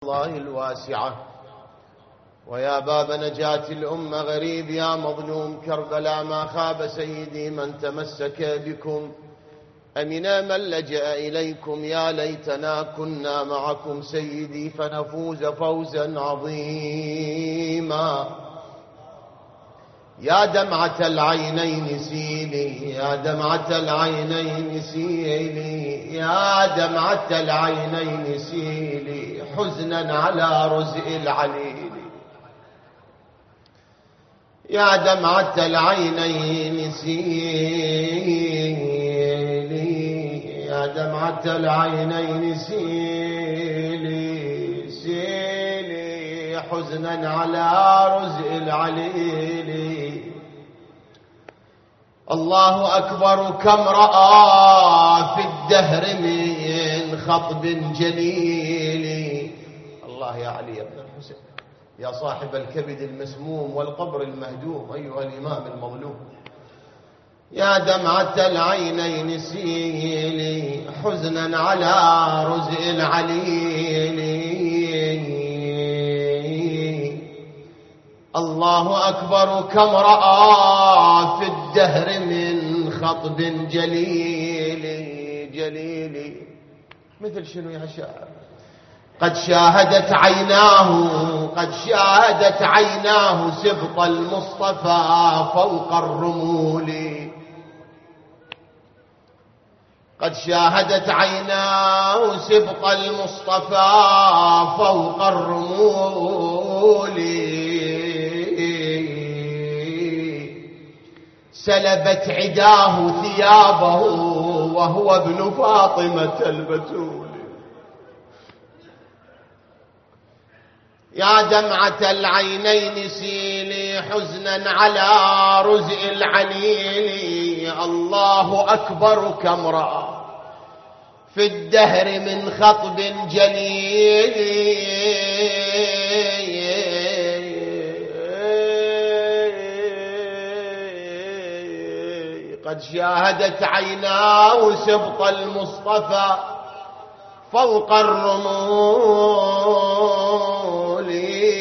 الله الواسعة، ويا باب نجاة الأمة غريب يا مظلوم كربلاء، ما خاب سيدي من تمسك بكم، أمنا من لجأ إليكم، يا ليتنا كنا معكم سيدي فنفوز فوزا عظيما. يا دمعة العينين سيلي، يا دمعة العينين سيلي، يا دمعة العينين سيلي، حزنا على رزء العليل. يا دمعة العينين سيلي، يا دمعة العينين سيلي، سيلي حزنا على رزء العليل. الله أكبر كم رأى في الدهر من خطب جليل. الله يا علي بن الحسين، يا صاحب الكبد المسموم والقبر المهدوم، أيها الإمام المظلوم. يا دمعة العينين سيلي، حزنا على رزء العليل. الله أكبر كم رأى في الدهر من خطب جليل. جليل مثل شنو يا شاعر؟ قد شاهدت عيناه، قد شاهدت عيناه سبط المصطفى فوق الرمول. قد شاهدت عيناه سبط المصطفى فوق الرمول. سلبت عداه ثيابه وهو ابن فاطمة البتول. يا دمعة العينين سيلي، حزنا على رزء العليل. الله أكبر كم رأى في الدهر من خطب جليل. قد شاهدت عيناه سبط المصطفى فوق الرمول.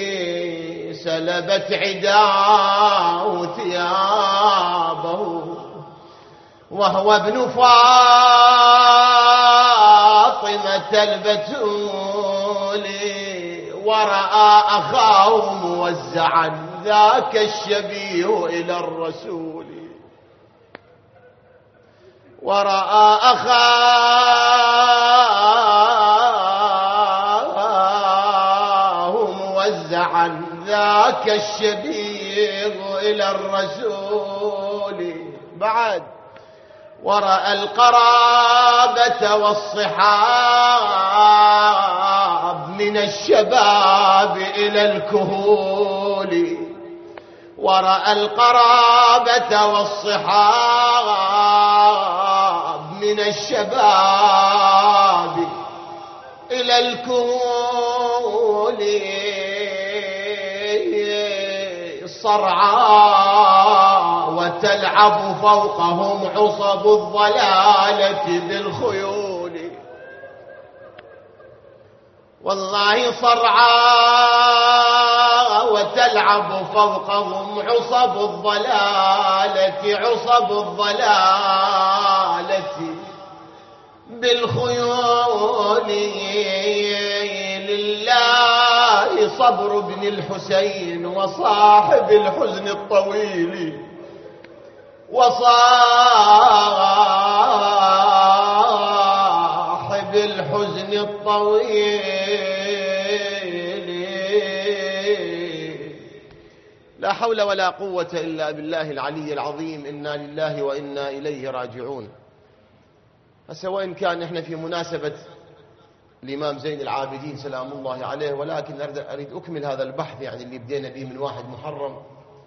سلبت عداه ثيابه وهو ابن فاطمة البتول. ورأى أخاه موزعا ذاك الشبيه إلى الرسول. ورأى أخاه موزعا ذاك الشبيه إلى الرسول. بعد ورأى القرابة والصحاب من الشباب إلى الكهول. ورأى القرابة والصحاب من الشباب إلى الكهول. صرعى وتلعب فوقهم عصب الضلالة بالخيول. والله صرعى وتلعب فوقهم عصب الضلالة، عصب الضلالة بالخيول. لله صبر ابن الحسين وصاحب الحزن الطويل، وصاحب الحزن الطويل. لا حول ولا قوة إلا بالله العلي العظيم. إنا لله وإنا إليه راجعون. هسه وإن كان احنا في مناسبة الإمام زين العابدين سلام الله عليه، ولكن أريد أكمل هذا البحث يعني اللي بدينا به من 1 محرم.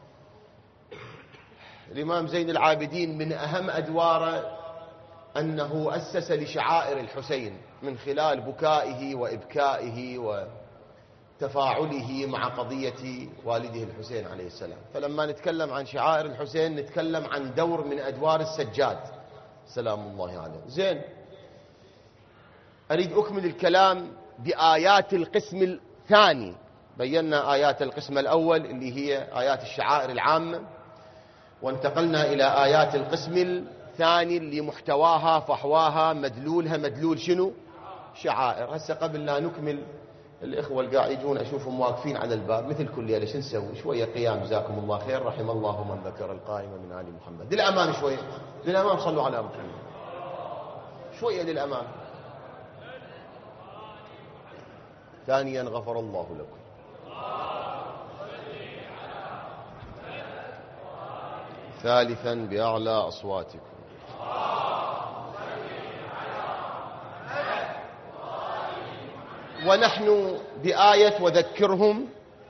الإمام زين العابدين من أهم أدواره أنه أسس لشعائر الحسين من خلال بكائه وإبكائه وتفاعله مع قضية والده الحسين عليه السلام. فلما نتكلم عن شعائر الحسين نتكلم عن دور من أدوار السجاد سلام الله عليه. زين، أريد أكمل الكلام بآيات القسم الثاني بينا آيات القسم الأول اللي هي آيات الشعائر العامة، وانتقلنا إلى آيات القسم الثاني اللي محتواها فحواها مدلولها مدلول شنو؟ شعائر. هسه قبل لا نكمل الإخوة القاعد يجون أشوفهم واقفين على الباب مثل كل ليلة، شو نسوي؟ شوية قيام جزاكم الله خير، رحم الله من ذكر القائمة من آل محمد. للأمام شوية، للأمام، صلوا على محمد شوية للأمام. ثانيا غفر الله لكم. ثالثا بأعلى أصواتكم. ونحن بآية وذكرهم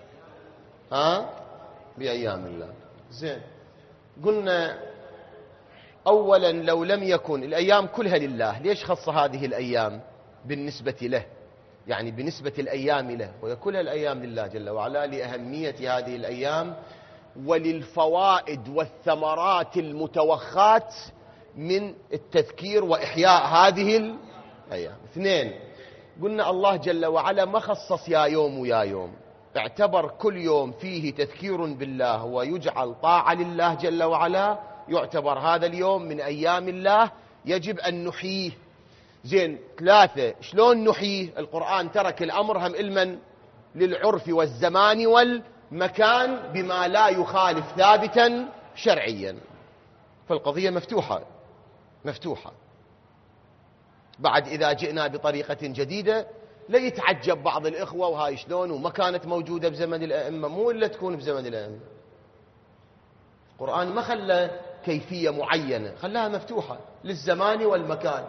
بأيام الله. زين، قلنا أولا لو لم يكن الأيام كلها لله، ليش خص هذه الأيام بالنسبة له؟ يعني بنسبة الأيام له، وكلها الأيام لله جل وعلا لأهمية هذه الأيام وللفوائد والثمرات المتوخات من التذكير وإحياء هذه الأيام. اثنين، قلنا الله جل وعلا ما خصص يا يوم ويا يوم، اعتبر كل يوم فيه تذكير بالله ويجعل طاعة لله جل وعلا، يعتبر هذا اليوم من أيام الله يجب أن نحييه. زين، ثلاثة، شلون نحييه؟ القرآن ترك الأمر هم علما للعرف والزمان والمكان بما لا يخالف ثابتا شرعيا، فالقضية مفتوحة. بعد إذا جئنا بطريقة جديدة لا يتعجب بعض الإخوة وهاي شلون وما كانت موجودة بزمن الأئمة. مو إلا تكون بزمن الأئمة. القرآن ما خلى كيفية معينة، خلاها مفتوحة للزمان والمكان.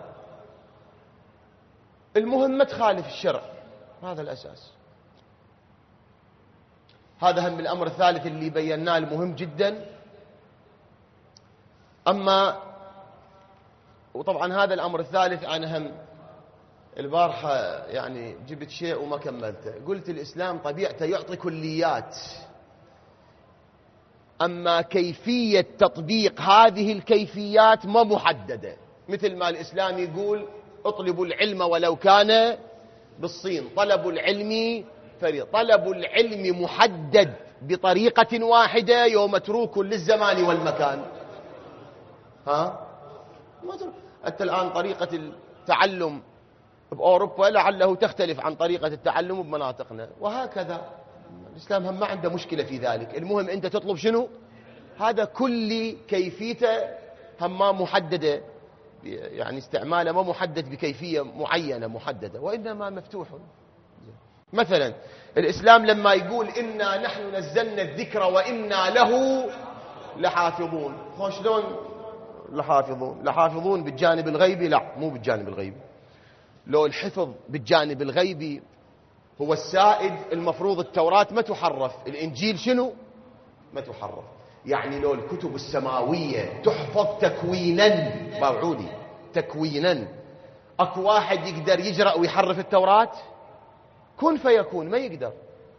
المهم ما تخالف الشرع، هذا الأساس. هذا هم الأمر الثالث اللي بيناه المهم جدا. أما وطبعا هذا الأمر الثالث أنا هم البارحة يعني جبت شيء وما كملته. قلت الإسلام طبيعته يعطي كليات، أما كيفية تطبيق هذه الكيفيات ما محددة. مثل ما الإسلام يقول اطلبوا العلم ولو كان بالصين، طلب العلم فريضة. طلب العلم محدد بطريقة واحدة يوم متروك للزمان والمكان. حتى الآن طريقة التعلم بأوروبا لعله تختلف عن طريقة التعلم بمناطقنا، وهكذا الإسلام هم ما عنده مشكلة في ذلك. المهم أنت تطلب شنو؟ هذا كل كيفيته هم ما محددة، يعني استعماله ما محدد بكيفية معينة محددة، وإنما مفتوح. مثلا الإسلام لما يقول إنا نحن نزلنا الذكر وإنا له لحافظون، شلون لحافظون بالجانب الغيبي؟ لا، مو بالجانب الغيبي. لو الحفظ بالجانب الغيبي هو السائد، المفروض التوراة ما تحرف، الإنجيل شنو؟ ما تحرف. يعني لو الكتب السماوية تحفظ تكوينا، موعودي تكوينا، اكو واحد يقدر يجرأ ويحرف التوراة؟ كن فيكون، ما يقدر.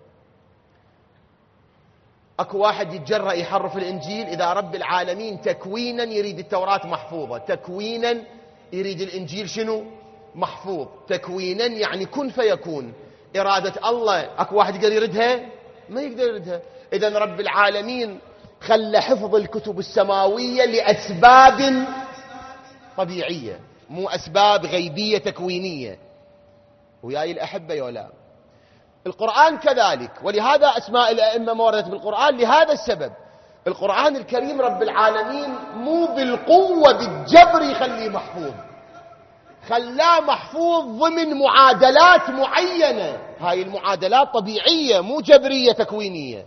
اكو واحد يتجرأ يحرف الإنجيل؟ إذا رب العالمين تكوينا يريد التوراة محفوظة، تكوينا يريد الإنجيل شنو؟ محفوظ. تكوينا يعني كن فيكون. إرادة الله اكو واحد يقدر يردها؟ ما يقدر يردها. إذن رب العالمين خلى حفظ الكتب السماوية لأسباب طبيعية، مو أسباب غيبية تكوينية. وياي الأحبة يولا القرآن كذلك، ولهذا أسماء الأئمة ما وردت بالقرآن لهذا السبب. القرآن الكريم رب العالمين مو بالقوة بالجبر يخليه محفوظ، خلاه محفوظ ضمن معادلات معينة. هاي المعادلات طبيعية مو جبرية تكوينية.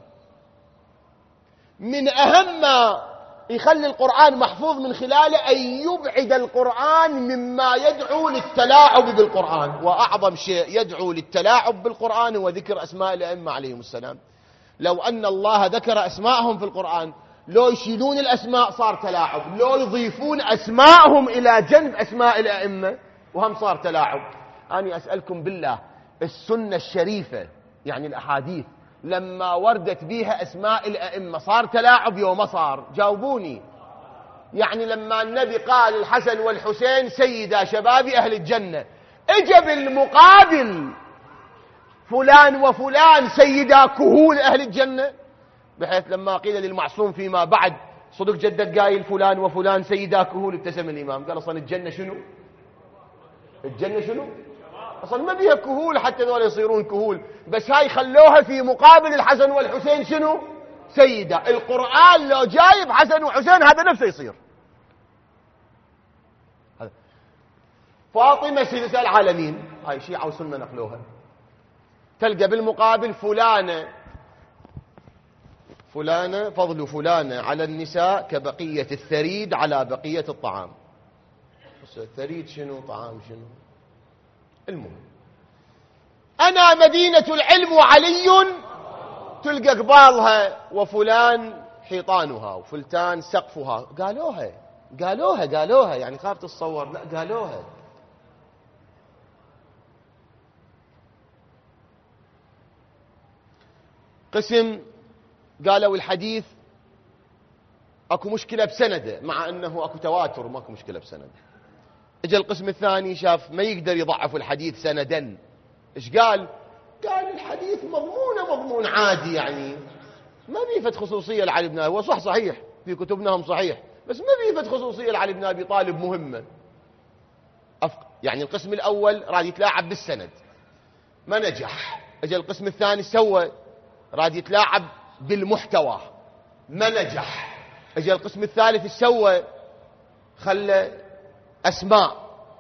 من أهم ما يخلي القرآن محفوظ من خلاله أن يبعد القرآن مما يدعو للتلاعب بالقرآن. وأعظم شيء يدعو للتلاعب بالقرآن هو ذكر أسماء الأئمة عليهم السلام. لو أن الله ذكر أسماءهم في القرآن، لو يشيلون الأسماء صار تلاعب، لو يضيفون أسماءهم إلى جنب أسماء الأئمة وهم صار تلاعب. أنا أسألكم بالله، السنة الشريفة يعني الأحاديث لما وردت بيها أسماء الأئمة صار تلاعب يوم ما صار؟ جاوبوني. يعني لما النبي قال الحسن والحسين سيدا شباب أهل الجنة، اجى بالمقابل فلان وفلان سيدا كهول أهل الجنة، بحيث لما قيل للمعصوم فيما بعد صدق جدك قايل فلان وفلان سيدا كهول، ابتسم الإمام قال أصلا الجنة شنو؟ الجنة شنو؟ أصلا ما بيها كهول حتى ذول يصيرون كهول، بس هاي خلوها في مقابل الحسن والحسين شنو؟ سيدا. القرآن لو جايب حسن وحسين هذا نفسه يصير. فاطمة سيدة العالمين، هاي شيعة وسنة نقلوها، تلقى بالمقابل فلانة فضل فلانة على النساء كبقية الثريد على بقية الطعام. الثريد شنو؟ طعام شنو؟ المهم أنا مدينة العلم وعلي تلقى قبالها، وفلان حيطانها وفلتان سقفها. قالوها يعني خاف تتصور، لا قالوها. قسم قالوا الحديث اكو مشكلة بسنده، مع انه اكو تواتر ماكو مشكلة بسنده. اجى القسم الثاني شاف ما يقدر يضعف الحديث سندا، ايش قال؟ قال الحديث مضمون عادي، يعني ما بيفت خصوصية لعلي بن ابي، هو صحيح في كتبناهم صحيح، بس ما بيفت خصوصية لعلي بن ابي طالب مهمة. يعني القسم الاول راد يتلاعب بالسند ما نجح، اجى القسم الثاني سوى راد يتلاعب بالمحتوى ما نجح، اجى القسم الثالث سوى خلى اسماء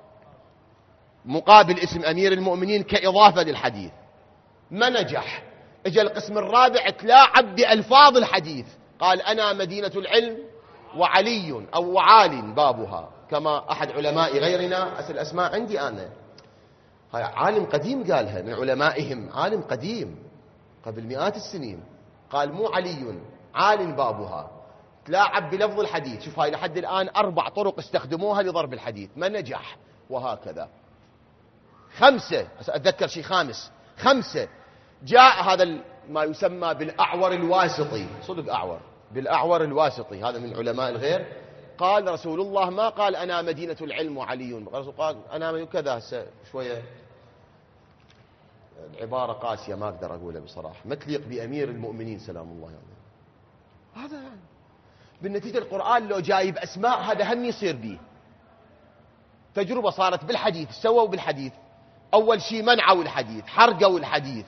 مقابل اسم امير المؤمنين كاضافه للحديث ما نجح، اجى القسم الرابع تلاعب بالفاظ الحديث، قال انا مدينة العلم وعلي او وعال بابها، كما احد علماء غيرنا، اسال الاسماء عندي انا، هاي عالم قديم قالها من علمائهم، عالم قديم قبل مئات السنين، قال مو علي عال بابها، تلاعب بلفظ الحديث. شوف هاي لحد الآن 4 طرق استخدموها لضرب الحديث ما نجح، وهكذا 5. أتذكر شيء 5 جاء هذا ما يسمى بالأعور الواسطي، صدق أعور، بالأعور الواسطي، هذا من علماء الغير، قال رسول الله ما قال أنا مدينة العلم وعلي، الرسول قال أنا كذا. شوية العبارة قاسية ما أقدر أقولها بصراحة، ما تليق بأمير المؤمنين سلام الله عليه. هذا يعني بالنتيجة القرآن لو جايب أسماء هذا هم يصير به. تجربة صارت بالحديث، سووا بالحديث أول شيء منعوا الحديث، حرقوا الحديث،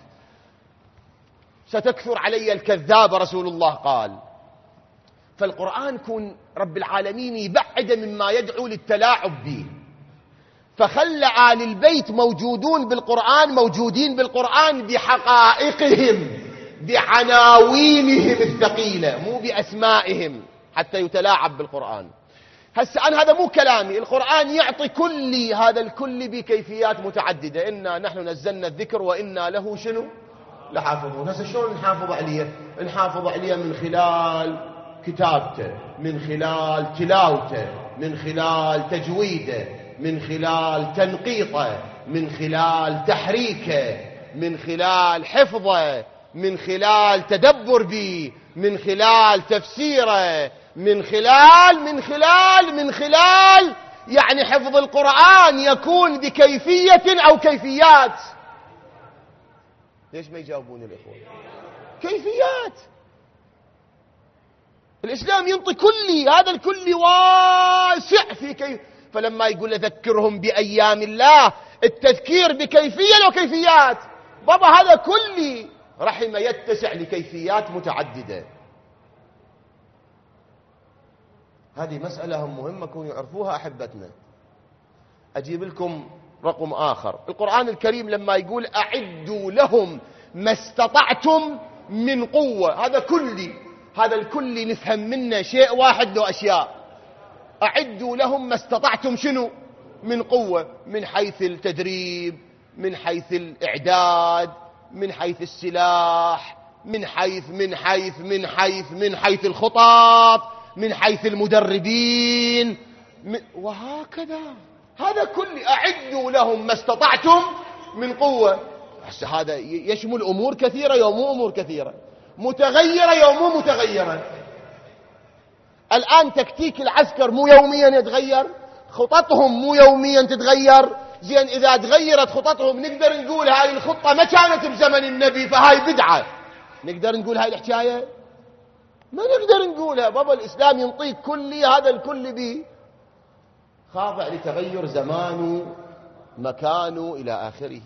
ستكثر علي الكذاب رسول الله قال. فالقرآن كون رب العالمين يبعد مما يدعو للتلاعب به، فخلى آل البيت موجودين بالقرآن بحقائقهم بعناوينهم الثقيلة، مو بأسمائهم حتى يتلاعب بالقرآن. هسه أنا هذا مو كلامي، القرآن يعطي كلي، هذا الكل بكيفيات متعددة، إنا نحن نزلنا الذكر وإنا له شنو لحافظون. هسه شلون نحافظ عليه؟ نحافظ عليه من خلال كتابته، من خلال تلاوته، من خلال تجويده، من خلال تنقيطه، من خلال تحريكه، من خلال حفظه، من خلال تدبر به، من خلال تفسيره، من خلال يعني حفظ القرآن يكون بكيفية أو كيفيات. ليش ما يجاوبون الإخوة؟ كيفيات. الإسلام ينطي كلي، هذا الكل واسع في كيف. فلما يقول ذكرهم بأيام الله، التذكير بكيفية لو كيفيات، بابا هذا كلي رحم يتسع لكيفيات متعددة. هذه مسألة مهمة كونوا يعرفوها أحبتنا. أجيب لكم رقم آخر، القرآن الكريم لما يقول أعدوا لهم ما استطعتم من قوة، هذا كلي، هذا الكل نفهم منه شيء واحد له أشياء. أعدوا لهم ما استطعتم شنو؟ من قوة، من حيث التدريب، من حيث الإعداد، من حيث السلاح، من حيث الخطط، من حيث المدربين، وهكذا. هذا كل أعدوا لهم ما استطعتم من قوة. هذا يشمل أمور كثيرة يوم أمور كثيرة، متغيرة يوم متغيرة. الآن تكتيك العسكر مو يوميا يتغير، خططهم مو يوميا تتغير، زين إذا تغيرت خططهم نقدر نقول هاي الخطة ما كانت بزمن النبي فهاي بدعة، نقدر نقول هاي الحكاية؟ ما نقدر نقولها. بابا الإسلام ينطيك كلي، هذا الكل به خاضع لتغير زمانه مكانه إلى آخره.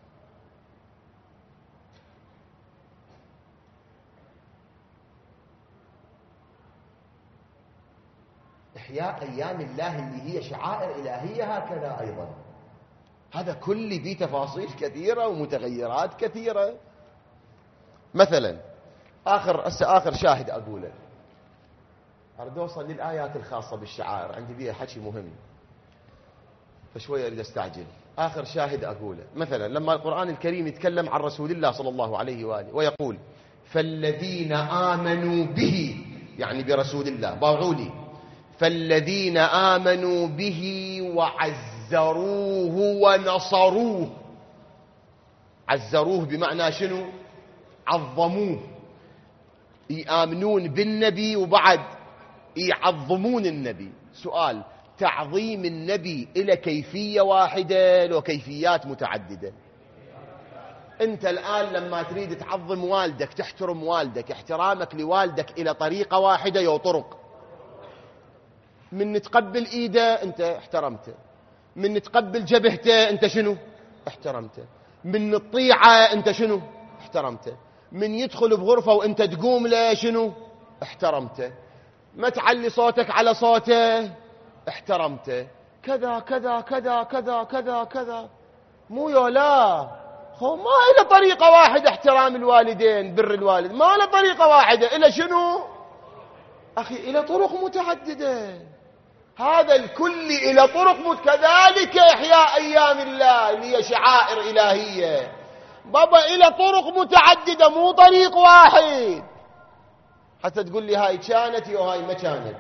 إحياء أيام الله اللي هي شعائر إلهية هكذا أيضا، هذا كل به تفاصيل كثيرة ومتغيرات كثيرة. مثلا آخر شاهد أقوله، أريد أوصل للآيات الخاصة بالشعائر، عندي بيها حكي مهم فشوية أريد أستعجل. آخر شاهد أقوله مثلا لما القرآن الكريم يتكلم عن رسول الله صلى الله عليه وآله ويقول فالذين آمنوا به، يعني برسول الله، باعولي، فالذين آمنوا به وعزروه ونصروه. عزروه بمعنى شنو؟ عظموه، يآمنون بالنبي وبعد يعظمون النبي. سؤال، تعظيم النبي إلى كيفية واحدة لو كيفيات متعددة؟ أنت الآن لما تريد تعظم والدك، تحترم والدك، احترامك لوالدك إلى طريقة واحدة يو طرق. من تقبل إيده أنت احترمته، من تقبل جبهته أنت شنو؟ احترمته. من تطيعه أنت شنو؟ احترمته. من يدخل بغرفة وأنت تقوم له شنو؟ احترمته. ما تعلي صوتك على صوته، احترمته. كذا كذا كذا كذا كذا كذا، مو يولا ما إلى طريقة واحدة احترام الوالدين، بر الوالد ما إلى طريقة واحدة، إلى شنو؟ أخي إلى طرق متعددة، هذا الكل إلى طرق كذلك إحياء أيام الله اللي هي شعائر إلهية بابا إلى طرق متعددة، مو طريق واحد حتى تقول لي هاي كانت وهاي ما كانت.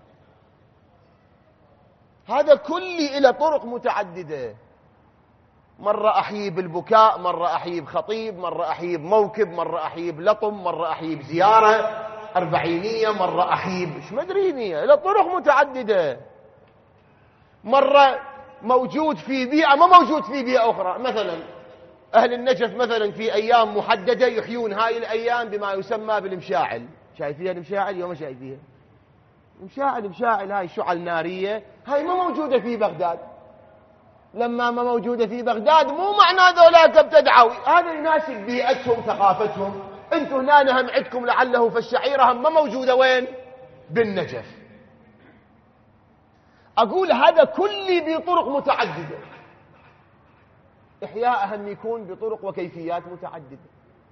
هذا كل إلى طرق متعددة. مرة أحيي بالبكاء، مرة أحيي بخطيب، مرة أحيي بموكب، مرة أحيي بلطم، مرة أحيي بزيارة أربعينية، مرة أحيي مش مدرينية، إلى طرق متعددة. مرة موجود في بيئة ما موجود في بيئة أخرى. مثلا أهل النجف مثلا في أيام محددة يحيون هاي الأيام بما يسمى بالمشاعل. شايفيها المشاعل؟ يوم شايفيها مشاعل، هاي شعل نارية، هاي ما موجودة في بغداد. لما ما موجودة في بغداد مو معنى ذولاك ابتدعوا، هذا يناسب بيئتهم ثقافتهم. انتم هنا هم عندكم لعله فالشعيرة هم ما موجودة وين؟ بالنجف. أقول هذا كل بطرق متعددة. إحياء هم يكون بطرق وكيفيات متعددة.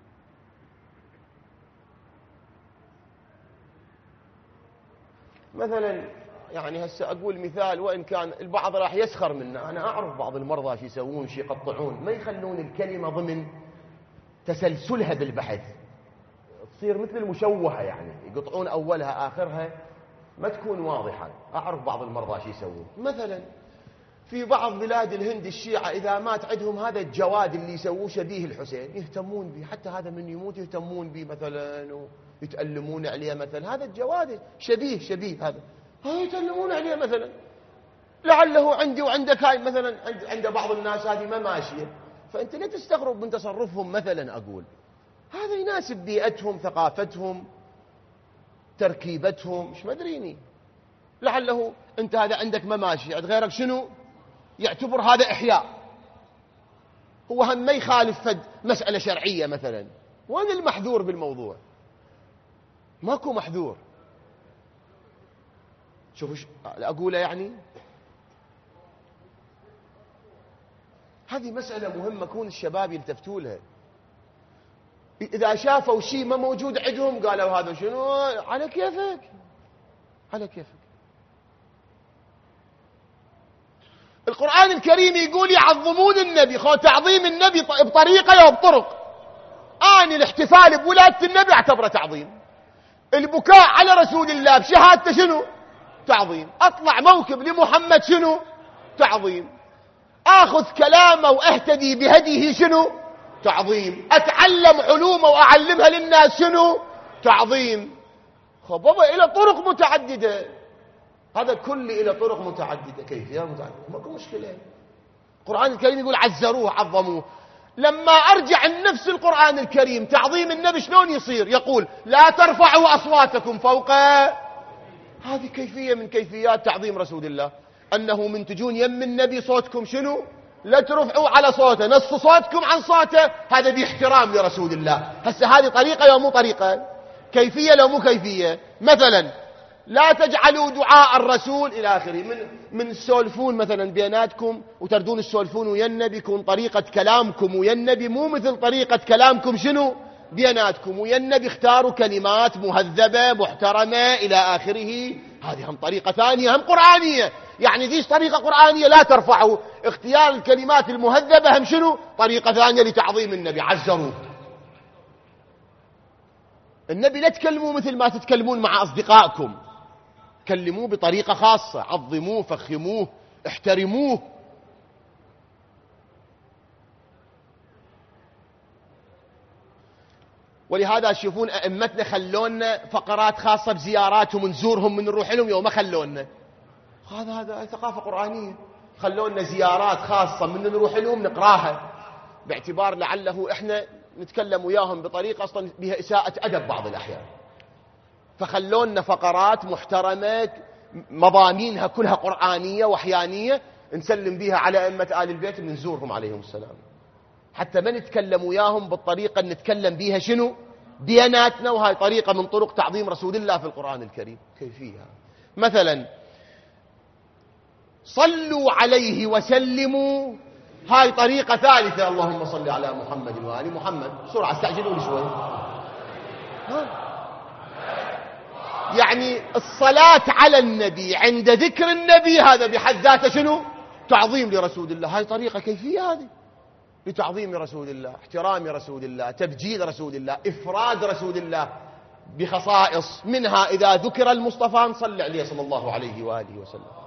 مثلا يعني هسه أقول مثال، وإن كان البعض راح يسخر منه، أنا أعرف بعض المرضى شو يسوون، شو يقطعون، ما يخلون الكلمة ضمن تسلسلها بالبحث، تصير مثل المشوهة، يعني يقطعون أولها آخرها ما تكون واضحة. أعرف بعض المرضى شو يسوون. مثلا في بعض بلاد الهند الشيعة إذا مات عندهم هذا الجواد اللي يسووه شبيه الحسين يهتمون به، حتى هذا من يموت يهتمون به مثلا ويتألمون عليه. مثلا هذا الجواد شبيه هذا يتألمون عليه مثلا، لعله عندي وعندك هاي مثلا عند بعض الناس هذه ما ماشية، فأنت لا تستغرب من تصرفهم. مثلا أقول هذا يناسب بيئتهم، ثقافتهم، تركيبتهم، مش مدريني. لعله أنت هذا عندك ما ماشي، عند غيرك شنو يعتبر هذا إحياء، هو هم ما يخالف فد مسألة شرعية مثلا. وين المحذور بالموضوع؟ ماكو محذور. شوفوا أقوله، يعني هذه مسألة مهمة كون الشباب يلتفتوا لها. إذا شافوا شيء ما موجود عندهم قالوا هذا شنو، على كيفك على كيفك. القرآن الكريم يقول يعظمون النبي، خو تعظيم النبي بطريقة أو بطرق. أنا الاحتفال بولادة النبي اعتبره تعظيم، البكاء على رسول الله بشهادته شنو؟ تعظيم. أطلع موكب لمحمد شنو؟ تعظيم. أخذ كلامه وأهتدي بهديه شنو؟ تعظيم. أتعلم علومه وأعلمها للناس شنو؟ تعظيم. بابا إلى طرق متعددة، هذا كل إلى طرق متعددة، كيفية متعددة، ماكو مشكلة. القرآن الكريم يقول عزروه عظموه. لما أرجع نفس القرآن الكريم تعظيم النبي شلون يصير؟ يقول لا ترفعوا أصواتكم فوق. هذه كيفية من كيفيات تعظيم رسول الله، أنه من تجون يم النبي صوتكم شنو؟ لا ترفعوا على صوته، نص صوتكم عن صوته، هذا باحترام لرسول الله. هسه هذه طريقة لو مو طريقة؟ كيفية لو مو كيفية؟ مثلا لا تجعلوا دعاء الرسول إلى آخره. من تسولفون مثلا بيناتكم وتردون تسولفون ويا النبي، يكون طريقة كلامكم ويا النبي مو مثل طريقة كلامكم شنو؟ بيناتكم ويا النبي. اختاروا كلمات مهذبة محترمة إلى آخره. هذه هم طريقة ثانية، هم قرآنية. يعني ديش طريقة قرآنية لا ترفعوا. اختيار الكلمات المهذبة هم شنو؟ طريقة ثانية لتعظيم النبي، عزروه. النبي لا تكلموا مثل ما تتكلمون مع أصدقائكم، كلموه بطريقة خاصة، عظموه، فخموه، احترموه. ولهذا تشوفون أئمتنا خلونا فقرات خاصة بزياراتهم، نزورهم من نروح لهم يوم ما خلونا. هذا ثقافة قرآنية. خلونا زيارات خاصة من نروح لهم نقراها، باعتبار لعله احنا نتكلم وياهم بطريقة اصلا بها إساءة أدب بعض الأحيان. فخلونا فقرات محترمة مضامينها كلها قرآنية وحيانية، نسلم بها على أئمة آل البيت من نزورهم عليهم السلام، حتى ما نتكلم وياهم بالطريقة اللي نتكلم بها شنو؟ بيناتنا. وهي طريقة من طرق تعظيم رسول الله في القرآن الكريم. كيفية مثلا صلوا عليه وسلموا، هاي طريقة ثالثة. اللهم صل على محمد وآل محمد. بسرعة استعجلوا لي شوي. يعني الصلاة على النبي عند ذكر النبي هذا بحد ذاته شنو؟ تعظيم لرسول الله. هاي طريقة كيفية هذه لتعظيم رسول الله، احترام رسول الله، تبجيل رسول الله، إفراد رسول الله بخصائص، منها إذا ذكر المصطفى نصلي عليه صلى الله عليه وآله وسلم.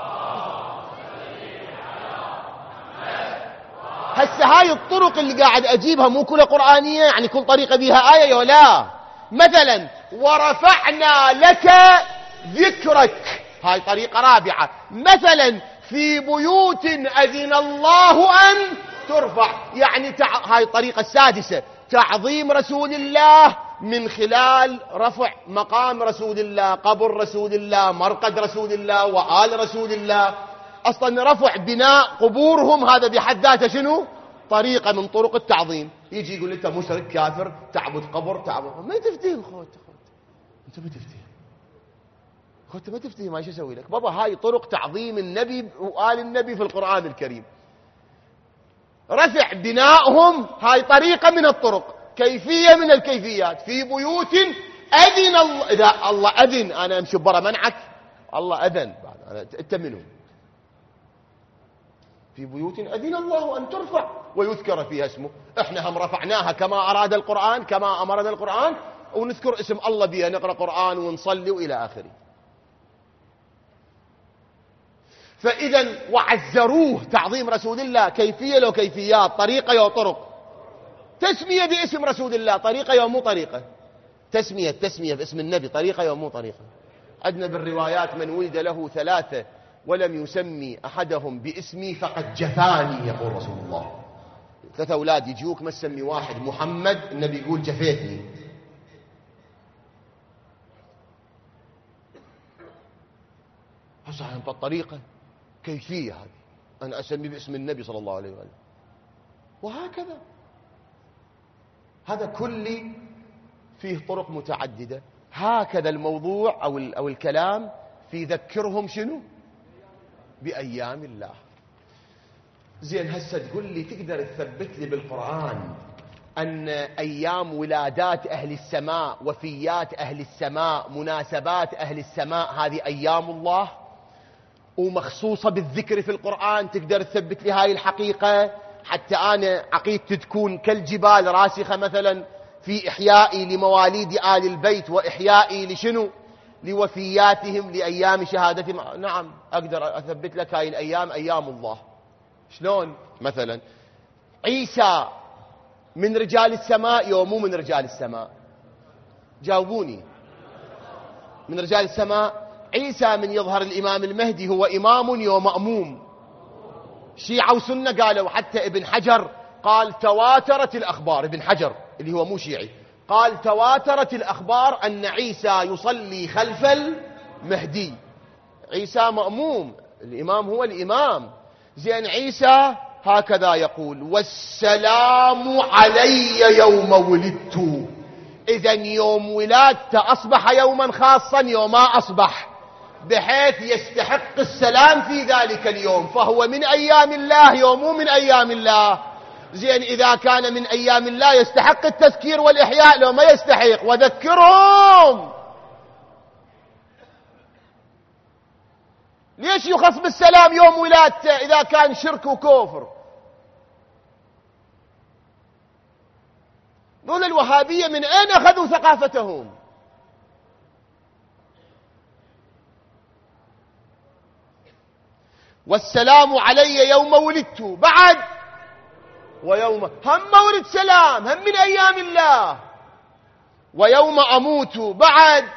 هسه هاي الطرق اللي قاعد أجيبها مو كلها قرآنية، يعني كل طريقة بها آية ولا. مثلا ورفعنا لك ذكرك، هاي طريقة رابعة. مثلا في بيوت أذن الله أن ترفع، يعني هاي الطريقة السادسة، تعظيم رسول الله من خلال رفع مقام رسول الله، قبر رسول الله، مرقد رسول الله، وآل رسول الله. أصلا رفع بناء قبورهم هذا بحد ذاته شنو؟ طريقة من طرق التعظيم. يجي يقول أنت مشرك كافر تعبد قبر تعبد، ما تفتهم خوت أنت ما تفتهم خوت، ما تفتهم. ما ايش اسوي لك بابا؟ هاي طرق تعظيم النبي وآل النبي في القرآن الكريم. رفع بنائهم هاي طريقة من الطرق، كيفية من الكيفيات. في بيوت أذن الله، إذا الله أذن أنا أمشي برا منعك؟ الله أذن بعد، أنت منه؟ في بيوت أذن الله أن ترفع ويذكر فيها اسمه. احنا هم رفعناها كما أراد القرآن، كما أمرنا القرآن، ونذكر اسم الله بها، نقرأ قرآن ونصلي وإلى آخره. فإذا وعزروه، تعظيم رسول الله كيفية لو كيفيات، طريقة يو طرق. تسمية باسم رسول الله طريقة يو مو طريقة. تسمية باسم النبي طريقة يو مو طريقة. عندنا بالروايات من ولد له 3 ولم يسمي أحدهم باسمي فقد جفاني، يقول رسول الله. 3 أولاد يجوك ما تسمي واحد محمد، النبي يقول جفيتني. هسه بالطريقة كيفية هذه، أنا أسمي باسم النبي صلى الله عليه وآله، وهكذا. هذا كل فيه طرق متعددة. هكذا الموضوع أو الكلام في ذكرهم شنو؟ بأيام الله. زين هسه تقول لي تقدر تثبت لي بالقرآن أن أيام ولادات أهل السماء، وفيات أهل السماء، مناسبات أهل السماء، هذه أيام الله ومخصوصة بالذكر في القرآن؟ تقدر تثبت لي هاي الحقيقة حتى أنا عقيدتي تكون كالجبال راسخة مثلا في إحيائي لمواليد آل البيت، وإحيائي لشنو؟ لوفياتهم، لأيام شهادتهم. نعم أقدر أثبت لك هاي الأيام أيام الله. شلون؟ مثلا عيسى من رجال السماء يوم مو من رجال السماء؟ جاوبوني. من رجال السماء. عيسى من يظهر الإمام المهدي هو إمام يوم مأموم. شيعة وسنة قالوا، حتى ابن حجر قال تواترت الأخبار، ابن حجر اللي هو مو شيعي قال تواترت الأخبار أن عيسى يصلي خلف المهدي. عيسى مأموم، الإمام هو الإمام. زين عيسى هكذا يقول: والسلام علي يوم ولدت. إذن يوم ولادته أصبح يوما خاصا يوم ما أصبح، بحيث يستحق السلام في ذلك اليوم، فهو من أيام الله يوم من أيام الله. زين إذا كان من أيام الله يستحق التذكير والإحياء لو ما يستحق، وذكرهم. ليش يخص بالسلام يوم ولادته إذا كان شرك وكفر؟ دول الوهابية من أين أخذوا ثقافتهم؟ والسلام علي يوم ولدت، بعد ويوم هم مولد سلام، هم من أيام الله. ويوم أموت، بعد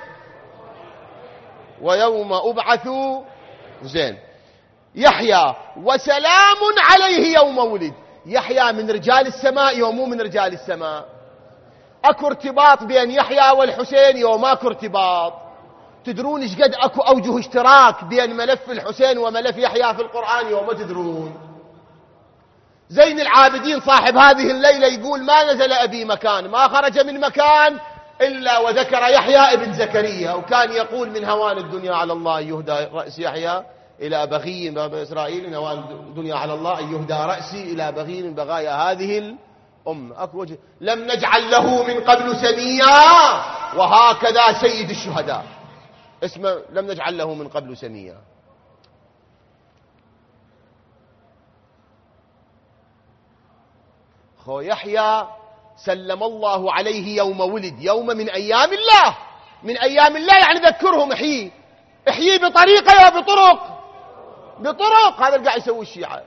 ويوم أبعث. زين يحيى وسلام عليه يوم ولد. يحيى من رجال السماء يوم مو من رجال السماء. اكو ارتباط بين يحيى والحسين يوم ماكو ارتباط. تدرون ايش قد اكو اوجه اشتراك بين ملف الحسين وملف يحيى في القرآن يوم ما تدرون. زين العابدين صاحب هذه الليلة يقول: ما نزل أبي مكان، ما خرج من مكان إلا وذكر يحيى ابن زكريا. وكان يقول: من هوان الدنيا على الله أن يهدى رأس يحيى إلى بغي باب إسرائيل، من هوان الدنيا على الله أن يهدى رأسي إلى بغي من بغايا هذه الأمة. أكو وجه لم نجعل له من قبل سميا، وهكذا سيد الشهداء اسمه لم نجعل له من قبل سميا. خو يحيى سلم الله عليه يوم ولد، يوم من أيام الله، من أيام الله يعني ذكرهم، احيي بطريقة يا بطرق. هذا اللي قاعد يسوي الشيعة.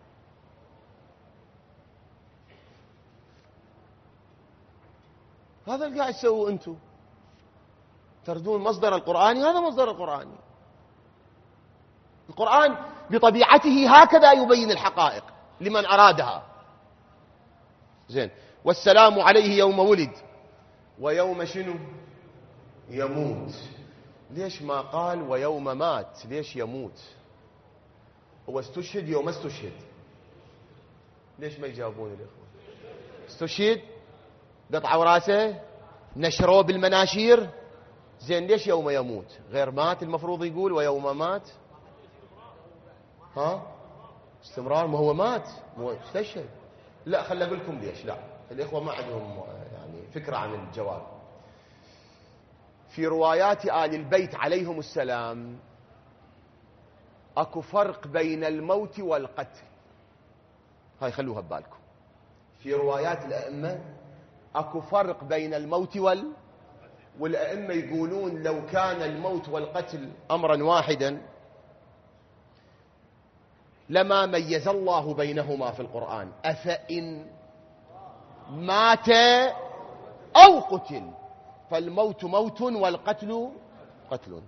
هذا اللي قاعد يسووا انتم، تردون مصدر القرآني. هذا مصدر القرآني. القرآن بطبيعته هكذا يبين الحقائق لمن أرادها. زين والسلام عليه يوم ولد ويوم شنو يموت. ليش ما قال ويوم مات؟ ليش يموت؟ هو استشهد يوم استشهد. ليش ما يجاوبون الإخوة؟ استشهد، قطعوا راسه، نشروه بالمناشير. زين ليش يوم يموت؟ غير مات المفروض يقول ويوم مات. ها استمرار، ما هو مات، مو استشهد. لا خلي أقول لكم ليش. لا الإخوة ما عندهم يعني فكرة عن الجواب. في روايات آل البيت عليهم السلام أكو فرق بين الموت والقتل. هاي خلوها ببالكم. في روايات الأئمة أكو فرق بين الموت والأئمة يقولون لو كان الموت والقتل أمرا واحدا لما ميز الله بينهما في القرآن. أفإن مات أو قتل فالموت موت والقتل قتل.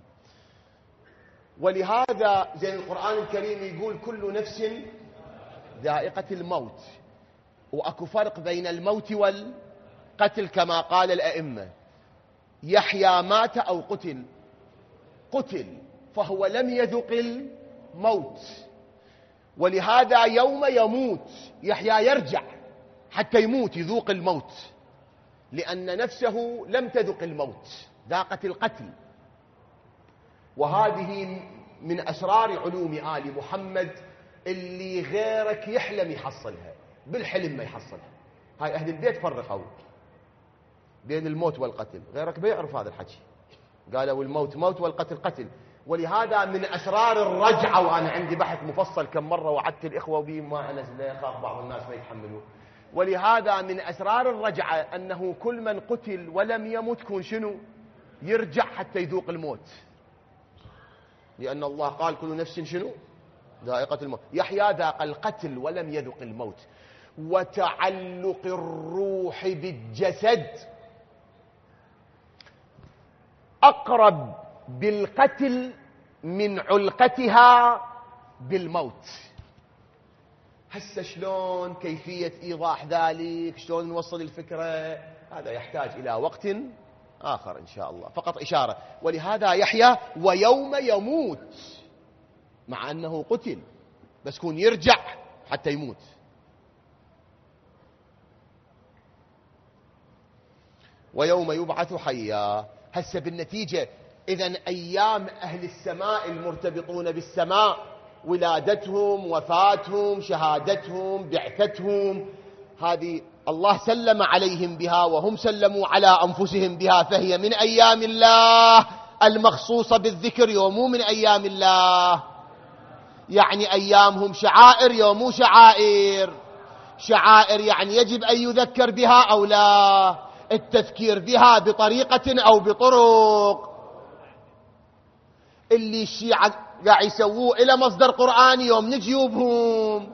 ولهذا زي القرآن الكريم يقول كل نفس ذائقة الموت، وأكو فرق بين الموت والقتل كما قال الأئمة. يحيى مات أو قتل فهو لم يذق الموت، ولهذا يوم يموت يحيى يرجع حتى يموت يذوق الموت، لأن نفسه لم تذق الموت، ذاقت القتل. وهذه من أسرار علوم آل محمد اللي غيرك يحلم يحصلها، بالحلم ما يحصلها. هاي أهل البيت فرقوا بين الموت والقتل، غيرك بيعرف هذا الحكي. قالوا الموت موت والقتل قتل. ولهذا من أسرار الرجعة، وأنا عندي بحث مفصل كم مرة وعدت الإخوة وبي ما أنزل، يخاف بعض الناس ما يتحملوا. ولهذا من أسرار الرجعة أنه كل من قتل ولم يمت كون شنو يرجع حتى يذوق الموت، لأن الله قال كل نفس شنو ذائقة الموت. يحيى ذاق القتل ولم يذق الموت. وتعلق الروح بالجسد أقرب بالقتل من علقتها بالموت. هسه شلون كيفية إيضاح ذلك، شلون نوصل الفكرة، هذا يحتاج إلى وقت آخر إن شاء الله، فقط إشارة. ولهذا يحيى ويوم يموت، مع أنه قتل بس كون يرجع حتى يموت. ويوم يبعث حيا. هسه بالنتيجة إذن أيام أهل السماء المرتبطون بالسماء، ولادتهم، وفاتهم، شهادتهم، بعثتهم، هذه الله سلم عليهم بها وهم سلموا على أنفسهم بها، فهي من أيام الله المخصوصة بالذكر يومو من أيام الله. يعني أيامهم شعائر يومو شعائر. شعائر يعني يجب أن يذكر بها أو لا، التذكير بها بطريقة أو بطرق. اللي الشيعة قاعد يسووه إلى مصدر قرآني يوم نجيبهم.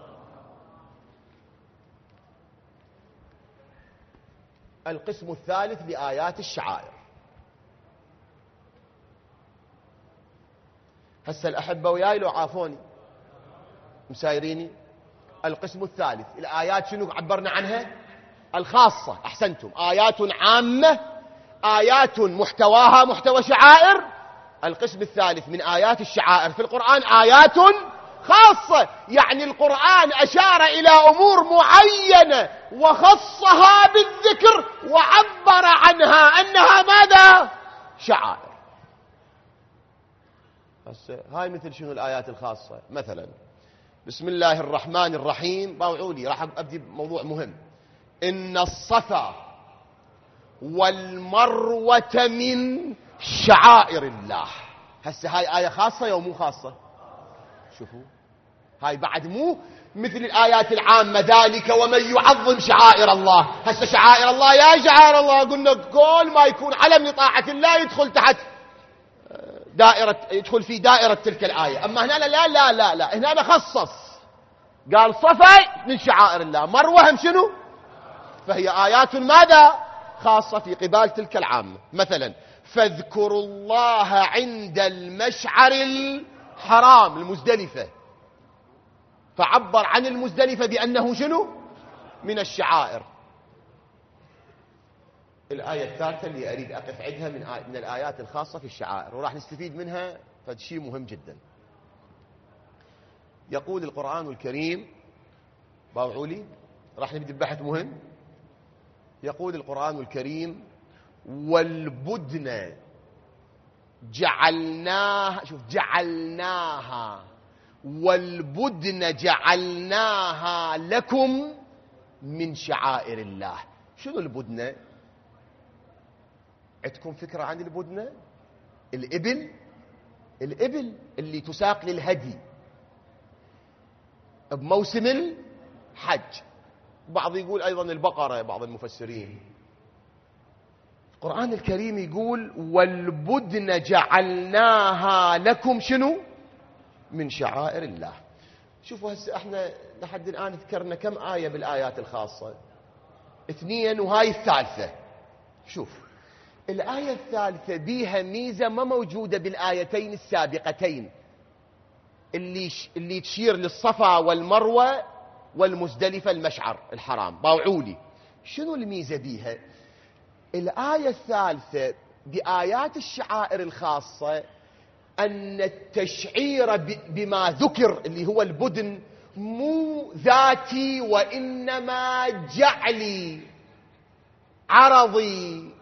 القسم الثالث لآيات الشعائر. هسه الأحبة وياي لو عافوني مسايريني. القسم الثالث الآيات شنو عبرنا عنها؟ الخاصة. أحسنتم. آيات عامة، آيات محتواها محتوى شعائر. القسم الثالث من آيات الشعائر في القرآن آيات خاصة، يعني القرآن أشار إلى أمور معينة وخصها بالذكر وعبر عنها أنها ماذا؟ شعائر. بس هاي مثل شنو الآيات الخاصة؟ مثلا بسم الله الرحمن الرحيم. باوعوا لي راح أبدي بموضوع مهم. إن الصفا والمروة من شعائر الله. هسه هاي آية خاصة يو مو خاصة؟ شوفوا هاي بعد مو مثل الآيات العامة ذلك ومن يعظم شعائر الله. هسه شعائر الله يا شعائر الله قلنا كل ما يكون علم لطاعة الله يدخل تحت دائرة، يدخل في دائرة تلك الآية. أما هنا لا لا لا لا، هنا خصص قال صفا من شعائر الله، مروة هم شنو؟ فهي آيات ماذا؟ خاصة في قبال تلك العامة. مثلا فاذكروا الله عند المشعر الحرام المزدلفة، فعبر عن المزدلفة بأنه شنو؟ من الشعائر. الآية الثالثة اللي أريد أقف عندها من الآيات الخاصة في الشعائر وراح نستفيد منها فشيء مهم جدا. يقول القرآن الكريم، باوعوا لي راح نبدأ ببحث مهم. يقول القرآن الكريم والبدن جعلناها، شوف جعلناها، والبدن جعلناها لكم من شعائر الله. شنو البدنة؟ عندكم فكرة عن البدنة؟ الإبل، الإبل اللي تساق للهدي بموسم الحج. بعض يقول أيضا البقرة، بعض المفسرين. القرآن الكريم يقول والبدن جعلناها لكم شنو؟ من شعائر الله. شوفوا هسه احنا لحد الآن ذكرنا كم آية بالآيات الخاصة؟ 2 وهاي الثالثة. شوف الآية الثالثة بيها ميزة ما موجودة بالآيتين السابقتين اللي تشير للصفا والمروة والمزدلفة المشعر الحرام. باوعولي شنو الميزة بيها؟ الآية الثالثة بآيات الشعائر الخاصة أن التشعير بما ذكر اللي هو البدن مو ذاتي وإنما جعلي عرضي.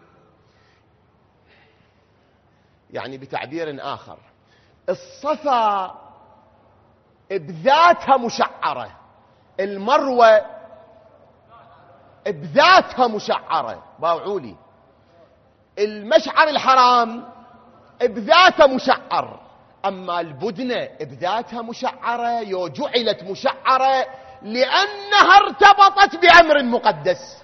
يعني بتعبير آخر الصفا بذاتها مشعرة، المروة بذاتها مشعرة. باوعولي المشعر الحرام بذاتها مشعر، أما البدنة بذاتها مشعرة جعلت مشعرة لأنها ارتبطت بأمر مقدس.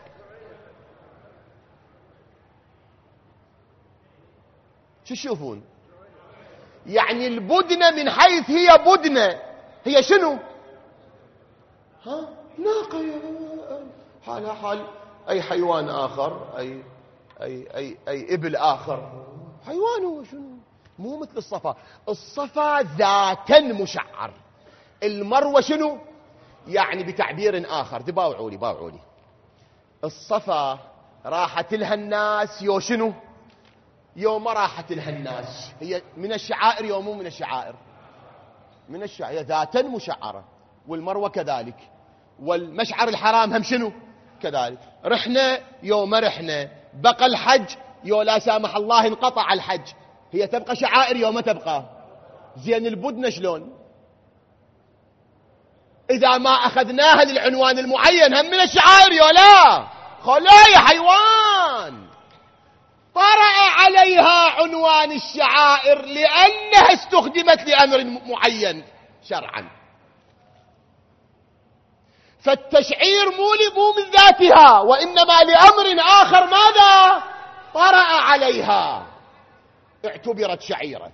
شو تشوفون؟ يعني البدنة من حيث هي بدنة هي شنو؟ ها ناقة حالها حال أي حيوان آخر، أي إبل آخر، حيوان هو شنو؟ مو مثل الصفا. الصفا ذاتا مشعر، المروة شنو؟ يعني بتعبير آخر باوعوا لي الصفا راحت لها الناس يو شنو؟ يوم ما راحت لها الناس. هي من الشعائر يوم مو من الشعائر؟ من الشعائر، ذاتا مشعرة. والمروة كذلك، والمشعر الحرام هم شنو كذلك. رحنا يوم ما رحنا، بقى الحج يو لا سامح الله انقطع الحج، هي تبقى شعائر يوم ما تبقى. زين البدنة شلون؟ إذا ما أخذناها للعنوان المعين هم من الشعائر يو لا؟ خلا يا حيوان. طرأ عليها عنوان الشعائر لأنها استخدمت لأمر معين شرعا. فالتشعير مو من ذاتها، وإنما لأمر آخر ماذا؟ طرأ عليها، اعتبرت شعيرة،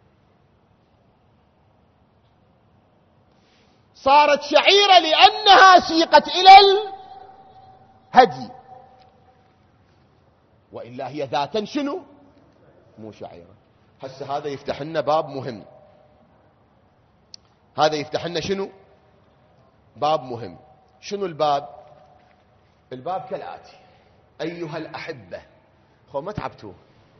صارت شعيرة لأنها سيقت إلى الهدي، وإلا هي ذاتا شنو؟ مو شعيرة. هسه هذا يفتح لنا باب مهم. هذا يفتح لنا شنو؟ باب مهم. شنو الباب؟ الباب كالآتي: أيها الأحبة. خو ما تعبتوا،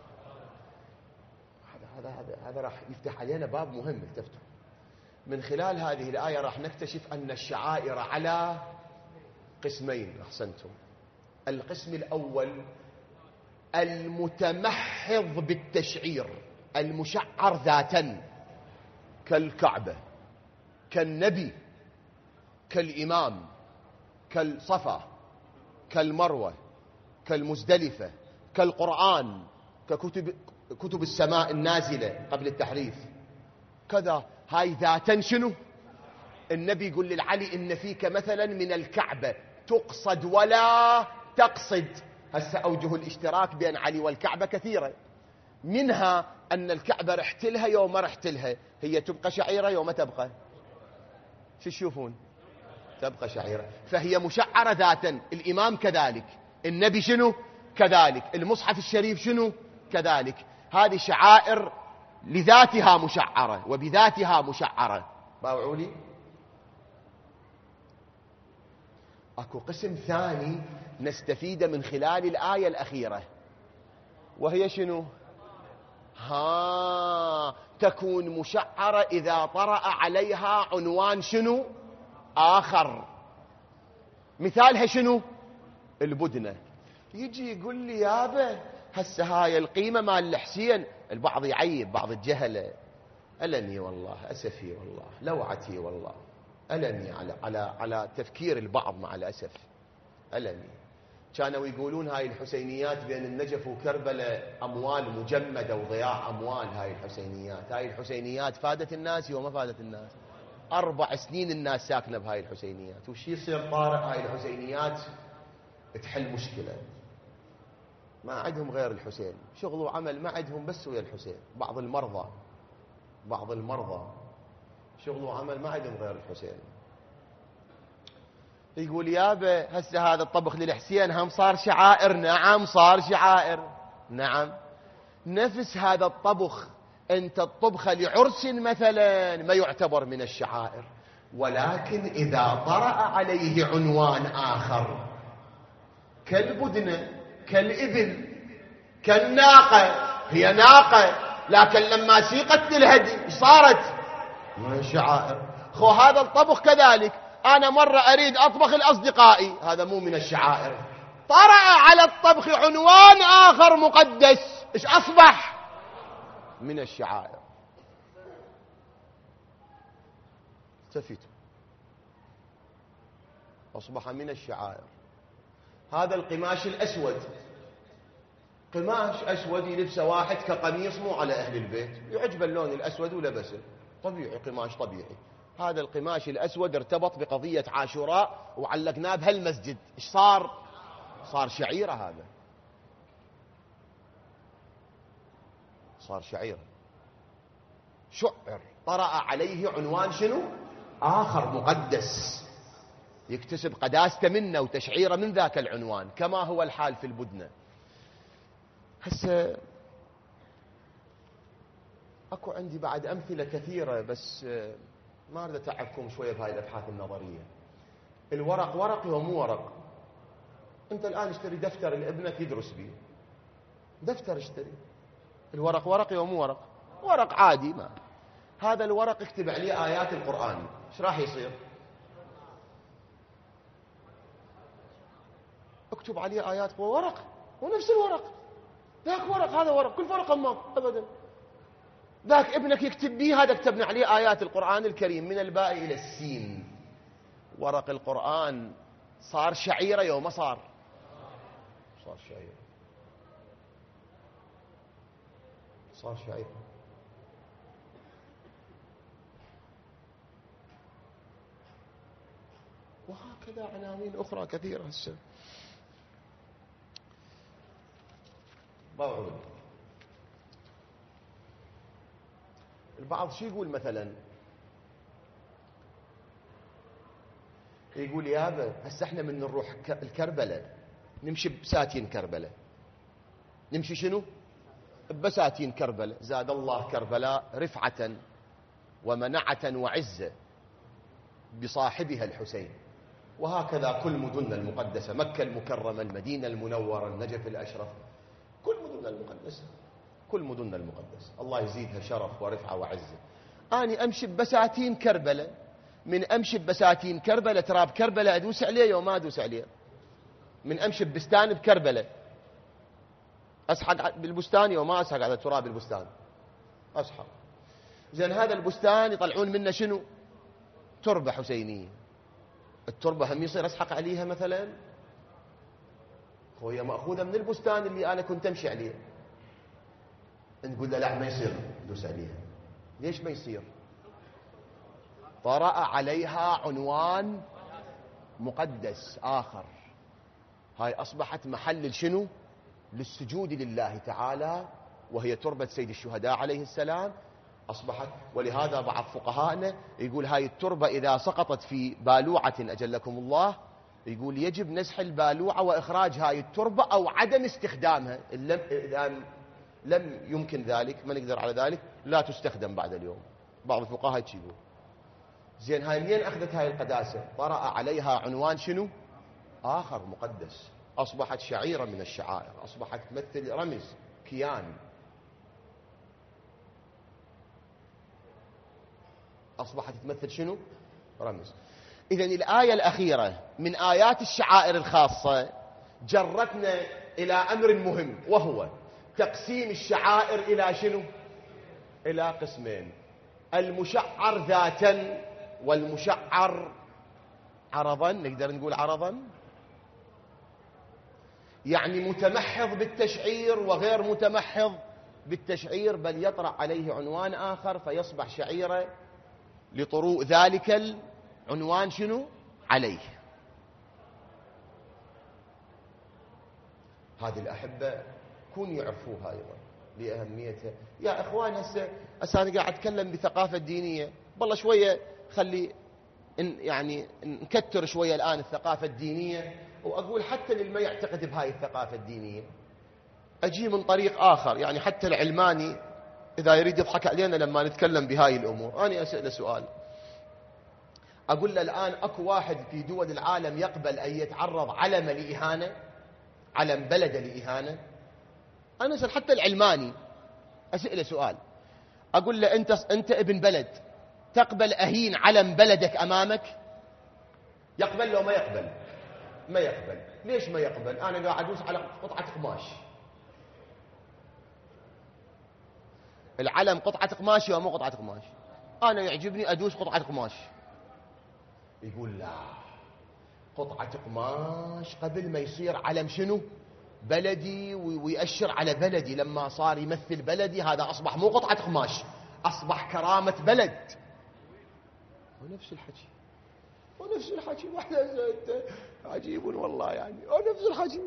هذا راح يفتح علينا باب مهم. التفتوا من خلال هذه الآية راح نكتشف أن الشعائر على قسمين. أحسنتم. القسم الأول المتمحض بالتشعير، المشعر ذاتا، كالكعبة، كالنبي، كالإمام، كالصفا، كالمروة، كالمزدلفة، كالقرآن، ككتب السماء النازلة قبل التحريف كذا. هاي ذاتا شنو؟ النبي يقول للعلي: إن فيك مثلا من الكعبة تقصد ولا تقصد. هسه أوجه الاشتراك بين علي والكعبة كثيرة، منها أن الكعبة رحت لها يوم ما رحت لها هي تبقى شعيرة، يوم ما تبقى شو تشوفون؟ تبقى شعيرة. فهي مشعرة ذاتا. الإمام كذلك، النبي شنو كذلك، المصحف الشريف شنو كذلك. هذه شعائر لذاتها مشعرة وبذاتها مشعرة. باوعوا لي. اكو قسم ثاني نستفيد من خلال الآية الأخيرة، وهي شنو؟ تكون مشعرة إذا طرأ عليها عنوان شنو آخر. مثالها شنو؟ البدنة. يجي يقول لي: يابا هسه هاي القيمة مال الحسين. البعض يعيب، بعض الجهلة. ألني والله، أسفي والله، لوعتي والله، ألني على تفكير البعض مع الأسف. ألني كانوا يقولون هاي الحسينيات بين النجف وكربلاء أموال مجمدة وضياع أموال. هاي الحسينيات فادت الناس وما فادت الناس؟ 4 سنين الناس ساكنة بهاي الحسينيات، وش يصير طارئ هاي الحسينيات تحل مشكلة. ما عندهم غير الحسين، شغل وعمل ما عندهم بس ويا الحسين. بعض المرضى شغل وعمل ما عندهم غير الحسين. يقول: يابا هسه هذا الطبخ للحسين هم صار شعائر. نعم صار شعائر، نعم. نفس هذا الطبخ انت الطبخ لعرس مثلا ما يعتبر من الشعائر، ولكن إذا طرأ عليه عنوان آخر كالبدنة، كالإبل، كالناقة. هي ناقة لكن لما سيقت للهدي صارت من الشعائر. هذا الطبخ كذلك. أنا مرة أريد أطبخ لأصدقائي، هذا مو من الشعائر. طرأ على الطبخ عنوان آخر مقدس، إيش أصبح؟ من الشعائر. استفيتوا؟ أصبح من الشعائر. هذا القماش الأسود، قماش أسود يلبسه واحد كقميص مو على أهل البيت، يعجب اللون الأسود ولبسه طبيعي، قماش طبيعي. هذا القماش الأسود ارتبط بقضية عاشوراء وعلقناه بهالمسجد، إيش صار؟ صار شعيرة. هذا صار شعيرة، شعر، طرأ عليه عنوان شنو؟ آخر مقدس، يكتسب قداسته منه وتشعيره من ذاك العنوان، كما هو الحال في البدنة. هسه اكو عندي بعد أمثلة كثيرة، بس ما أريد أتعبكم شوية بهاي الأبحاث النظرية. الورق ورقي ومو ورق. أنت الآن اشتري دفتر لابنك يدرس به، دفتر اشتري، الورق ورقي ومو ورق، ورق عادي. ما هذا الورق اكتب عليه آيات القرآن، ايش راح يصير؟ اكتب عليه آيات ورق، ونفس الورق، ذاك ورق هذا ورق، كل فرق أمام أبدا. ذاك ابنك يكتب به، هذا كتبنا عليه آيات القرآن الكريم من الباء إلى السين. ورق القرآن صار شعيرة يوم ما صار شعيرة، صار شعيرة. وهكذا عناوين أخرى كثيرة. هسه موعود البعض شو يقول مثلا؟ يقول يابا هسه احنا من نروح الكربلاء نمشي بساتين كربلاء، نمشي شنو؟ بساتين كربلاء، زاد الله كربلاء رفعة ومنعة وعزة بصاحبها الحسين. وهكذا كل مدننا المقدسة، مكة المكرمة، المدينة المنورة، النجف الأشرف، كل مدننا المقدسة، كل مدننا المقدسة الله يزيدها شرف ورفعة وعزة. أنا أمشي ببساتين كربلاء، من أمشي ببساتين كربلاء تراب كربلاء أدوس عليه وما أدوس عليه. من أمشي ببستان بكربلاء أسحق بالبستان وما أسحق على تراب البستان، أسحق. زين هذا البستان يطلعون منه شنو؟ تربة حسينية. التربة هم يصير أسحق عليها مثلا؟ هي مأخوذة من البستان اللي أنا كنت أمشي عليه. نقول له لا ما يصير دوس عليها. ليش ما يصير؟ طرأ عليها عنوان مقدس آخر، هاي أصبحت محل شنو؟ للسجود لله تعالى، وهي تربة سيد الشهداء عليه السلام. أصبحت، ولهذا بعض فقهائنا يقول هاي التربة إذا سقطت في بالوعة أجلكم الله، يقول يجب نزح البالوعة وإخراج هاي التربة أو عدم استخدامها. إذا لم يمكن ذلك، ما نقدر على ذلك، لا تستخدم بعد اليوم. بعض الفقهاء يقول. زين هاي منين أخذت هاي القداسة؟ طرأ عليها عنوان شنو؟ آخر مقدس. أصبحت شعيرة من الشعائر، أصبحت تمثل رمز، كيان، أصبحت تمثل شنو؟ رمز. إذن الآية الأخيرة من آيات الشعائر الخاصة جرتنا إلى أمر مهم، وهو تقسيم الشعائر إلى شنو؟ إلى قسمين: المشعر ذاتا والمشعر عرضا. نقدر نقول عرضا يعني متمحض بالتشعير وغير متمحض بالتشعير، بل يطرأ عليه عنوان آخر فيصبح شعيرة لطروء ذلك العنوان شنو؟ عليه. هذه الأحبة كون يعرفوها أيضا لأهميتها. يا إخوان هسه أنا قاعد أتكلم بثقافة دينية، والله شوية خلي يعني نكتر شوية الآن الثقافة الدينية، وأقول حتى للي يعتقد بهاي الثقافة الدينية أجي من طريق آخر. يعني حتى العلماني إذا يريد يضحك علينا لما نتكلم بهاي الأمور، أنا أسأله سؤال، أقول له الآن أكو واحد في دول العالم يقبل أن يتعرض علم لإهانة، علم بلد لإهانة؟ أنا أسأل حتى العلماني، أسأله سؤال، أقول له أنت ابن بلد، تقبل أهين علم بلدك أمامك؟ يقبل لو ما يقبل؟ ما يقبل. ليش ما يقبل؟ أنا قاعد أدوس على قطعة قماش، العلم قطعة قماش ومو قطعة قماش، أنا يعجبني أدوس قطعة قماش. يقول لا، قطعة قماش قبل ما يصير علم شنو؟ بلدي، ويأشر على بلدي، لما صار يمثل بلدي هذا أصبح مو قطعة قماش، أصبح كرامة بلد. ونفس الحكي، ونفس الحكي، واحدة عجيب والله يعني، ونفس الحكي،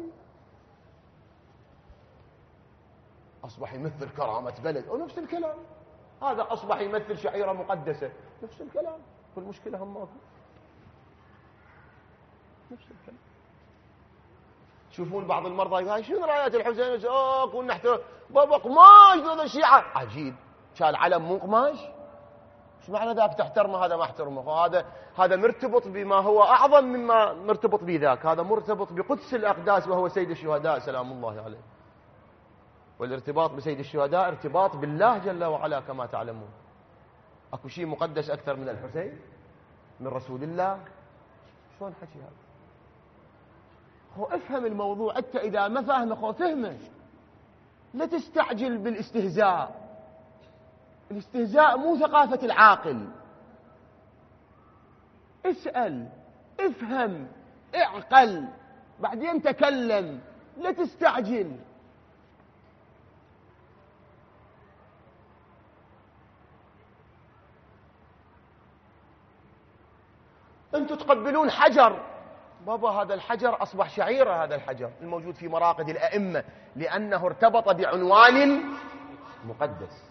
أصبح يمثل كرامة بلد، ونفس الكلام. هذا أصبح يمثل شعيرة مقدسة، نفس الكلام. كل مشكلة هم ماكو، نفس الكلام. تشوفون بعض المرضى يقول شنو رايات الحسين؟ كنا نحترم بابا قماش، هذا الشيعة عجيب، شال علم مو قماش. ايش معنى ذاك تحترمه هذا ما احترمه؟ هذا مرتبط بما هو أعظم مما مرتبط بذاك، هذا مرتبط بقدس الأقداس وهو سيد الشهداء سلام الله عليه. والارتباط بسيد الشهداء ارتباط بالله جل وعلا كما تعلمون. اكو شيء مقدس أكثر من الحسين من رسول الله؟ شلون حكي هذا؟ خو افهم الموضوع، انت اذا ما فاهمه خو فهمه، لا تستعجل بالاستهزاء. الاستهزاء مو ثقافة العاقل. اسأل، افهم، اعقل، بعدين تكلم، لا تستعجل. انتم تقبلون حجر، بابا هذا الحجر أصبح شعيرة، هذا الحجر الموجود في مراقد الأئمة، لأنه ارتبط بعنوان مقدس.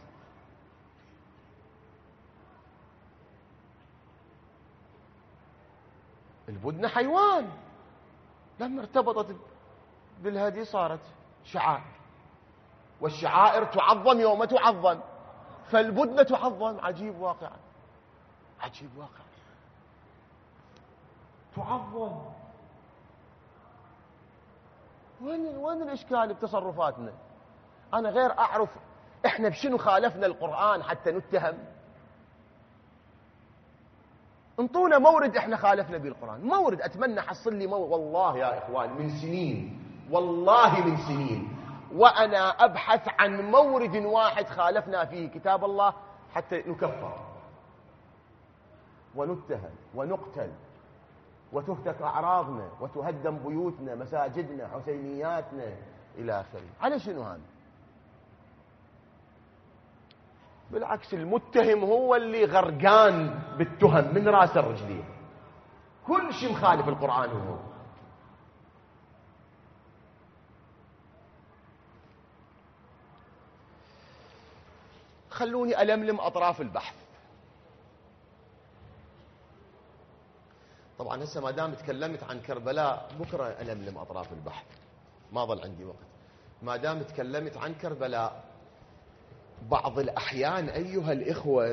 البدنة حيوان، لما ارتبطت بالهدي صارت شعائر، والشعائر تعظم يوم تعظم، فالبدنة تعظم. عجيب واقعا، عجيب واقعا، تعظم. وين الإشكال بتصرفاتنا؟ أنا غير أعرف إحنا بشنو خالفنا القرآن حتى نتهم. انطونا مورد إحنا خالفنا به القرآن، مورد. أتمنى حصل لي مورد، والله يا إخوان من سنين، والله من سنين وأنا أبحث عن مورد واحد خالفنا فيه كتاب الله حتى نكفر ونتهم ونقتل وتهتك أعراضنا وتهدم بيوتنا، مساجدنا، حسينياتنا إلى آخره. على شنو هذا؟ بالعكس، المتهم هو اللي غرقان بالتهم من راس الرجلين، كل شيء مخالف القرآن هو. خلوني ألملم أطراف البحث. طبعا هسه ما دام تكلمت عن كربلاء، بكره ألملم أطراف البحث، ما ظل عندي وقت. ما دام تكلمت عن كربلاء، بعض الأحيان أيها الإخوة،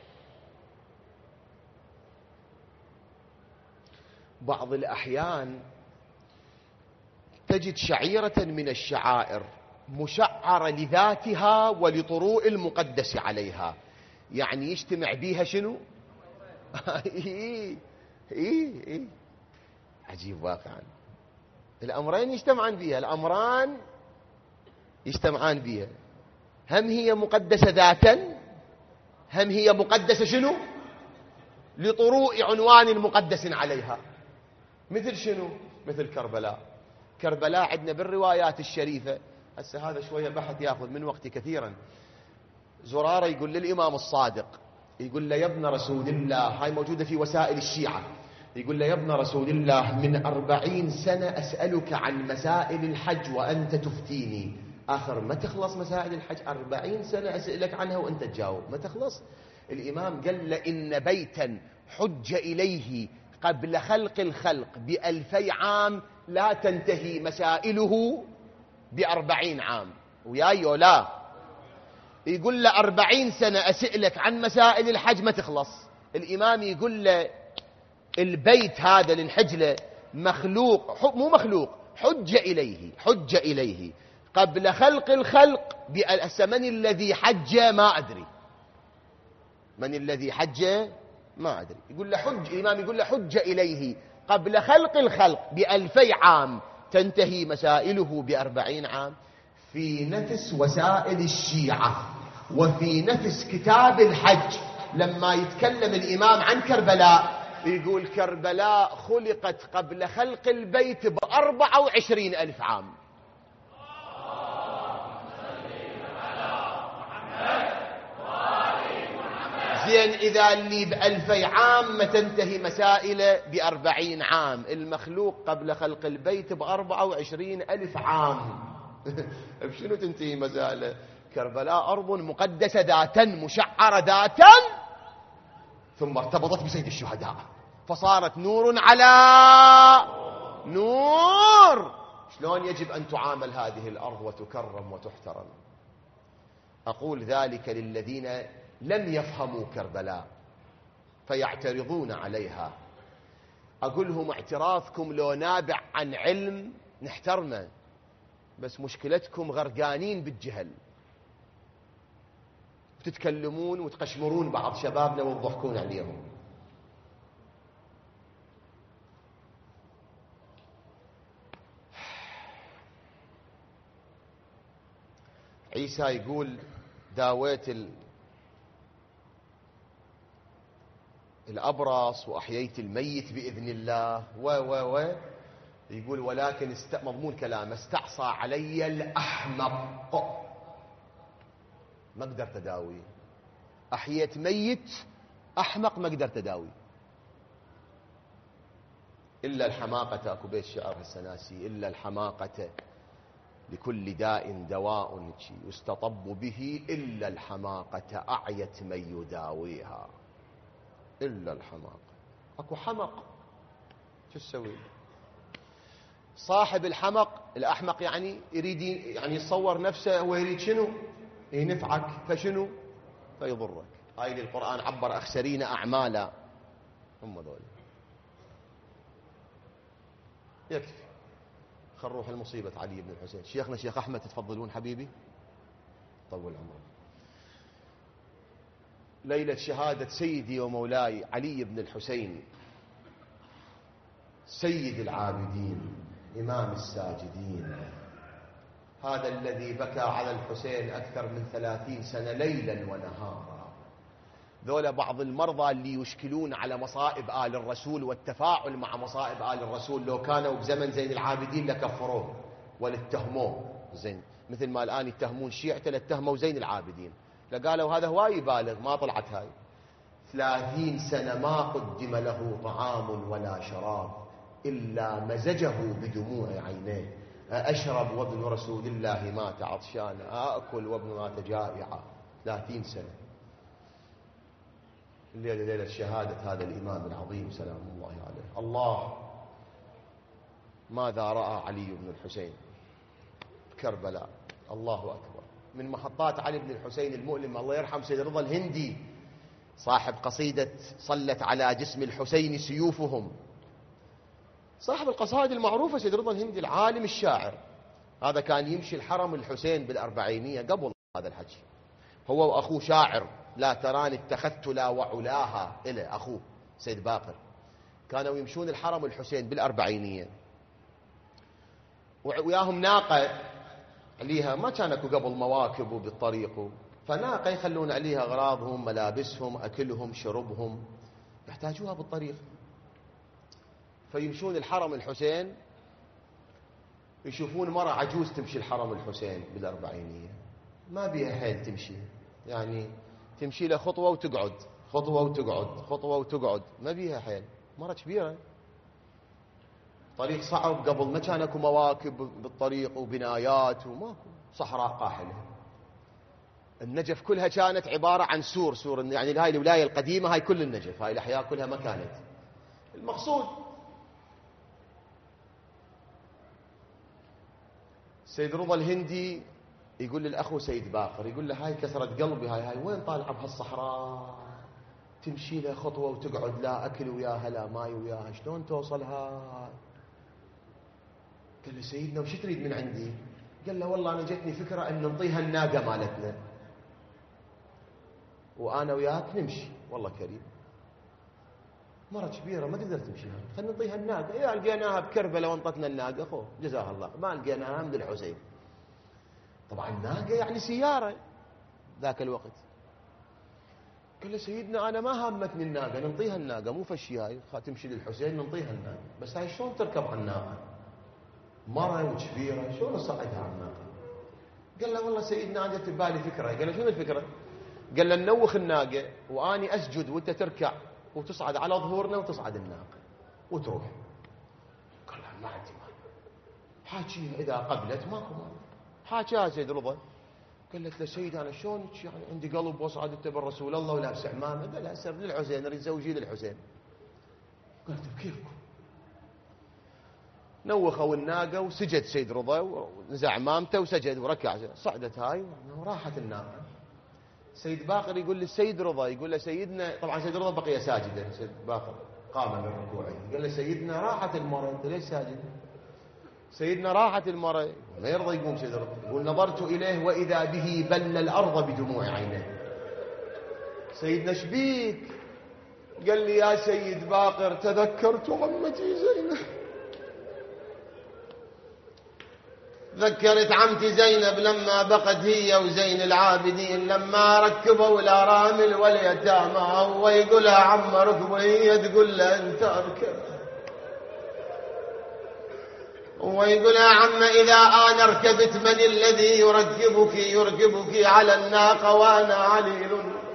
بعض الأحيان تجد شعيرة من الشعائر مشعرة لذاتها ولطروء المقدس عليها، يعني يجتمع بيها شنو؟ إيه عجيب واقعا. الأمرين يجتمعان بيها، الأمران يجتمعان بيها. هم هي مقدسة ذاتا، هم هي مقدسة شنو؟ لطروء عنوان مقدس عليها. مثل شنو؟ مثل كربلاء. كربلاء عندنا بالروايات الشريفة، هسه هذا شوية بحث يأخذ من وقتي كثيرا. زرارة يقول للإمام الصادق، يقول له يا ابن رسول الله، هاي موجودة في وسائل الشيعة، يقول له يا ابن رسول الله، من 40 سنة أسألك عن مسائل الحج وأنت تفتيني. آخر ما تخلص مسائل الحج، 40 سنة أسألك عنها وأنت تجاوب ما تخلص. الإمام قال له إن بيتا حج إليه قبل خلق الخلق ب2000 عام لا تنتهي مسائله ب40 عام. وياي ولا يقول له 40 سنة أسألك عن مسائل الحج ما تخلص. الإمام يقول له البيت هذا للحجلة مخلوق، مو مخلوق، حج إليه قبل خلق الخلق من الذي حج ما أدري، من الذي حج ما أدري. يقول له حج، الإمام يقول له حج إليه قبل خلق الخلق ب2000 عام تنتهي مسائله ب40 عام. في نفس وسائل الشيعة وفي نفس كتاب الحج لما يتكلم الإمام عن كربلاء يقول كربلاء خلقت قبل خلق البيت ب24,000 عام. زين إذا اللي ب2000 عام ما تنتهي مسائله ب40 عام، المخلوق قبل خلق البيت ب24,000 عام بشنو تنتهي مسائله؟ كربلاء أرض مقدسة ذاتا، مشعرة ذاتا، ثم ارتبطت بسيد الشهداء فصارت نور على نور. شلون يجب أن تعامل هذه الأرض وتكرم وتحترم؟ أقول ذلك للذين لم يفهموا كربلاء فيعترضون عليها. أقول لهم اعتراضكم لو نابع عن علم نحترمه، بس مشكلتكم غرقانين بالجهل، وتتكلمون وتقشمرون بعض شبابنا وتضحكون عليهم. عيسى يقول داويت الأبرص وأحييت الميت بإذن الله و يقول ولكن مضمون كلامه استعصى علي الأحمق، ما قدرت أداوي. أحييت ميت أحمق ما قدرت أداوي. إلا الحماقة، أكو بيت شعر السناسي، إلا الحماقة لكل داء دواء يستطب به، إلا الحماقة أعيت من يداويها. إلا الحماقة، أكو حمق شو تسوي؟ صاحب الحمق الأحمق يعني يريد يعني يصور نفسه هو يريد شنو؟ ينفعك، فشنو؟ فيضرك. هاي اللي القرآن عبر أخسرين أعمالا، هم ذول. يكفي، خل نروح المصيبة علي بن الحسين. شيخنا شيخ أحمد تفضلون حبيبي، طول عمرك. ليلة شهادة سيدي ومولاي علي بن الحسين، سيد العابدين إمام الساجدين، هذا الذي بكى على الحسين أكثر من 30 سنة ليلا ونهارا. ذولا بعض المرضى اللي يشكلون على مصائب آل الرسول والتفاعل مع مصائب آل الرسول، لو كانوا بزمن زين العابدين لكفروه ولاتهموه. زين مثل ما الآن يتهمون شيعته لاتهموا زين العابدين، لقالوا هذا هواي يبالغ، ما طلعت هاي. 30 سنة ما قدم له طعام ولا شراب إلا مزجه بدموع عينيه. أشرب وابن رسول الله مات عطشانا، أأكل وابن مات جائعا. 30 سنة. الليلة ليلة شهادة هذا الإمام العظيم سلام الله عليه. الله ماذا رأى علي بن الحسين كربلاء؟ الله أكبر. من محطات علي بن الحسين المؤلمة، الله يرحم سيد رضا الهندي صاحب قصيدة صلت على جسم الحسين سيوفهم، صاحب القصائد المعروفة سيد رضا الهندي العالم الشاعر. هذا كان يمشي الحرم الحسين بالأربعينية قبل هذا الحكي، هو وأخوه شاعر لا تراني اتخذت لا وعلاها إلى أخوه سيد باقر، كانوا يمشون الحرم الحسين بالأربعينية، وياهم ناقة عليها، ما كان اكو قبل مواكب بالطريق، فناقة يخلون عليها أغراضهم، ملابسهم، أكلهم، شربهم، يحتاجوها بالطريق. فيمشون الحرم الحسين، يشوفون مرة عجوز تمشي الحرم الحسين بالأربعينية، ما بيها حيل تمشي، يعني تمشي له خطوة وتقعد، خطوة وتقعد، خطوة وتقعد، ما بيها حيل، مرة كبيرة، طريق صعب. قبل ما كان اكو مواكب بالطريق وبنايات وماكو، صحراء قاحلة. النجف كلها كانت عبارة عن سور، يعني هاي الولاية القديمة هاي كل النجف، هاي الأحياء كلها ما كانت. المقصود سيد رضا الهندي يقول للأخو سيد باقر، يقول له هاي كسرت قلبي، هاي وين طالعة بهالصحراء تمشي له خطوة وتقعد، لا أكل وياها لا ماي وياها، شلون توصل هاي؟ قال له سيدنا وش تريد من عندي؟ قال له والله أنا جتني فكرة أن ننطيها الناقة مالتنا وأنا وياك نمشي. والله كريم، مرة كبيرة ما تقدر تمشيها، خلينا نعطيها الناقة. إذا لقيناها بكربلاء وانطتنا الناقة أخوه جزاها الله، ما لقيناها عند الحسين. طبعا الناقة يعني سيارة ذاك الوقت. قال له سيدنا أنا ما هامتني الناقة، ننطيها الناقة، مو فشي هاي تمشي للحسين ننطيها الناقة، بس هاي شلون تركب على الناقة؟ مرة وكبيرة شلون نصعدها على الناقة؟ قال له والله سيدنا أنا جت ببالي فكرة. قال له شنو الفكرة؟ قال له ننوخ الناقة وأني أسجد وأنت تركع وتصعد على ظهورنا وتصعد الناقة وتروح. قال له ما عندي مال، حاكيها إذا قبلت ماكو مال. حاكيها سيد رضا. قالت له سيد أنا شلون يعني عندي قلب وأصعد أنت بالرسول الله ولابس عمامة؟ قال لها سر للحسين، أريد زوجي للحسين. قالت بكيفكم. نوخوا الناقة وسجد سيد رضا ونزع عمامته وسجد وركع، صعدت هاي وراحت الناقة. سيد باقر يقول للسيد رضا، يقول له سيدنا، طبعا سيد رضا بقي ساجدا، سيد باقر قام من ركوعه، قال له سيدنا راحت المرأة، انت ليش ساجد؟ سيدنا راحت المرأة، ما يرضى يقوم سيد رضا، يقول نظرت إليه وإذا به بل الأرض بدموع عينيه. سيدنا شبيك؟ قال لي يا سيد باقر تذكرت عمتي زينب، ذكرت عمتي زينب لما بقت هي وزين العابدين، لما ركبوا الأرامل واليتامى، هو يقولها عم ركبه، هي تقول له أنت أركب، هو يقولها عم إذا أنا ركبت من الذي يركبك؟ يركبك على الناقة وأنا عليل.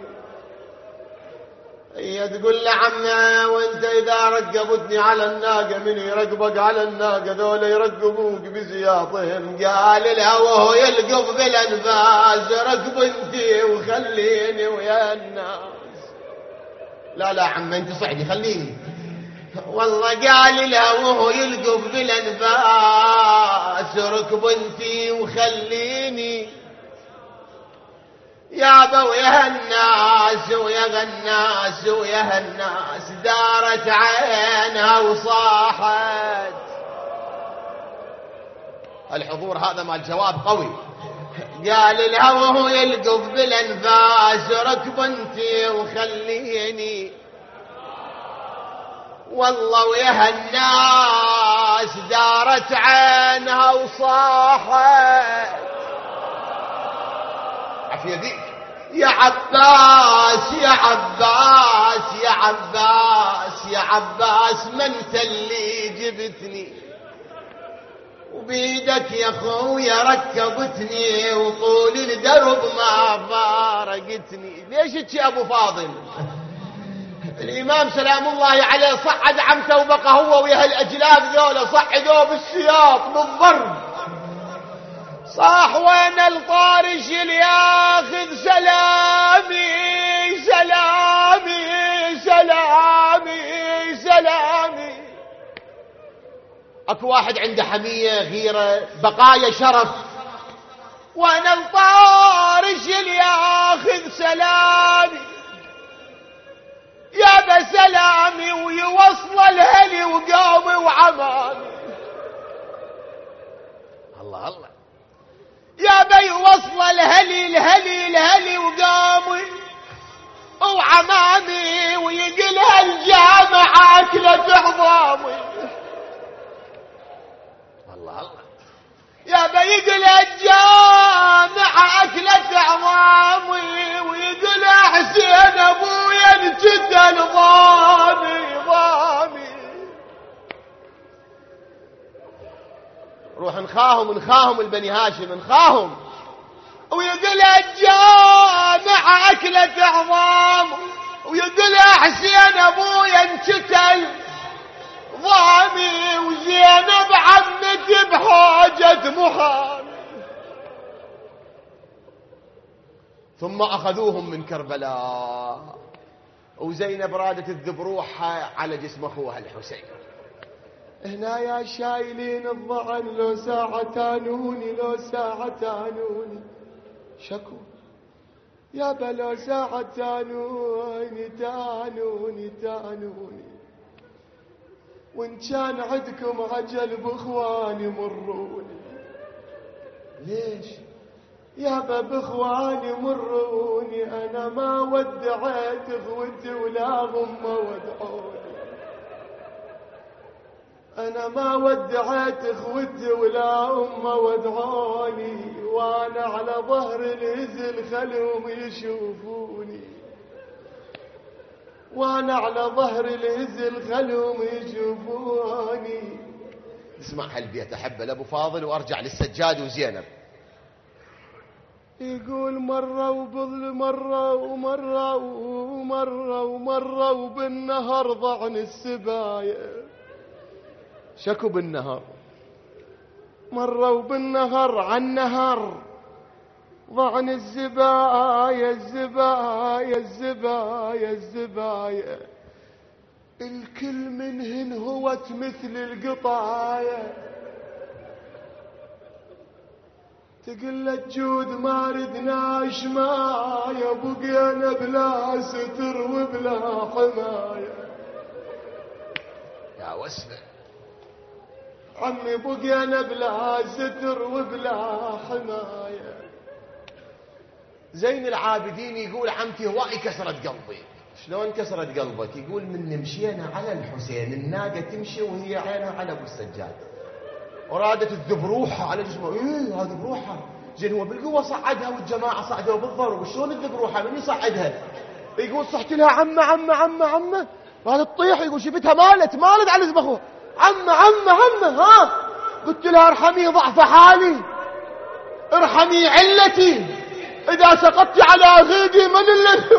هي تقول له عم وانت اذا ركبتني على الناقة من يركبك على الناقة؟ ذولا يركبوك بزياطهم. قال لها وهو يلقف بالانفاس ركب انتي وخليني ويا الناس. لا لا عم انت صعدي خليني. والله قال لها وهو يلقف بالانفاس ركب انتي وخليني يابا ويا الناس ويا الناس ويا الناس. دارت عينها وصاحت. الحضور هذا مال جواب قوي. قال لها وهو يلقف بالانفاس ركب انتي وخليني والله ويا الناس. دارت عينها وصاحت عافية ذيك يا عباس يا عباس يا عباس يا عباس ما انت اللي جبتني وبيدك يا خويا ركبتني وطول الدرب ما فارقتني. ليش يا ابو فاضل؟ الامام سلام الله عليه صعد عمته وبقى هو ويا الاجلاف ذولا صعدوه بالسياط بالضرب. صاح وين الطارش اللي ياخذ سلامي سلامي سلامي سلامي. اكو واحد عنده حمية غيرة بقايا شرف. وين الطارش اللي ياخذ سلامي يا بسلامي ويوصل الهلي وقومي وعمامي. الله الله يا بي وصل الهلي الهلي الهلي وقامي وعمامي ويقلها الجامعة أكلة عظامي. الله الله يا بي يقلها الجامعة أكلة عظامي ويقلها حسين أبويا انجدل ضامي ضامي. روح نخاهم البني هاشم نخاهم. ويقولها الجامعة أكلة عظام ويقولها حسين أبويا انشتل ضامي وزينب عمتي بحاجة محامي. ثم أخذوهم من كربلاء وزينب رادت تذب روحها على جسم أخوها الحسين. هنا يا شايلين الضعن لو ساعة تانوني لو ساعة تانوني شكو يابا لو ساعة تانوني تانوني تانوني. وان كان عندكم عجل باخواني مروني. ليش يابا باخواني مروني انا ما ودعت اخوتي ولا هم ودعوني. أنا ما ودعت اخوتي ولا أم ودعوني وأنا على ظهر الهزل خلهم يشوفوني وأنا على ظهر الهزل خلهم يشوفوني. اسمع هالبيت أحبه لأبو فاضل وأرجع للسجاد وزينب. يقول مرة وبظل مرة ومرة ومرة ومرة وبالنهر ضعن السبايا. شكو بالنهر مرة وبالنهر عن نهر ضعن الزبايا الزبايا الزبايا الزبايا. الكل منهن هوت مثل القطايا. تقول له جود ما ردناش مايا بقينا بلا ستر وبلا حماية. يا وسمة عمي بقينا بلا ستر وبلا حماية. زين العابدين يقول عمتي هواي كسرت قلبي. شلون كسرت قلبك؟ يقول من مشينا على الحسين الناقة تمشي وهي عينها على ابو السجاد ورادت الذبروحة على جسمه. ايه هذه ذبروحة. زين هو بالقوة صعدها والجماعة صعدوا بالضرب. وشلون الذبروحة من يصعدها؟ يقول صحت لها عمه وهذا تطيح. يقول شفتها مالت على جسم اخوه. عمه ها. قلت لها ارحمي ضعف حالي ارحمي علتي اذا سقطت على غيدي من الذي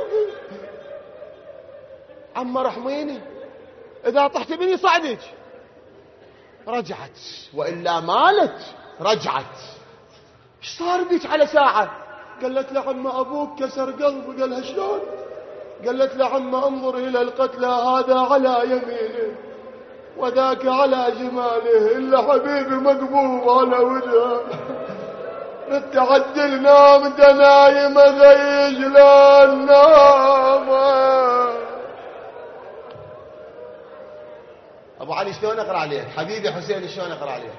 عمه رحميني اذا طحت مني صعدك. رجعت والا مالت. رجعت ايش صار بيك على ساعه؟ قالت له عمه ابوك كسر قلبه. قالها شلون؟ قالت له عمه انظر الى القتلى هذا على يمينه وذاك على جماله الا حبيبي مقبوض على وجهه. نتعدل نام دنايم غيج لا نام. ابو علي شلون اقرا عليك حبيبي حسين؟ شلون اقرا عليك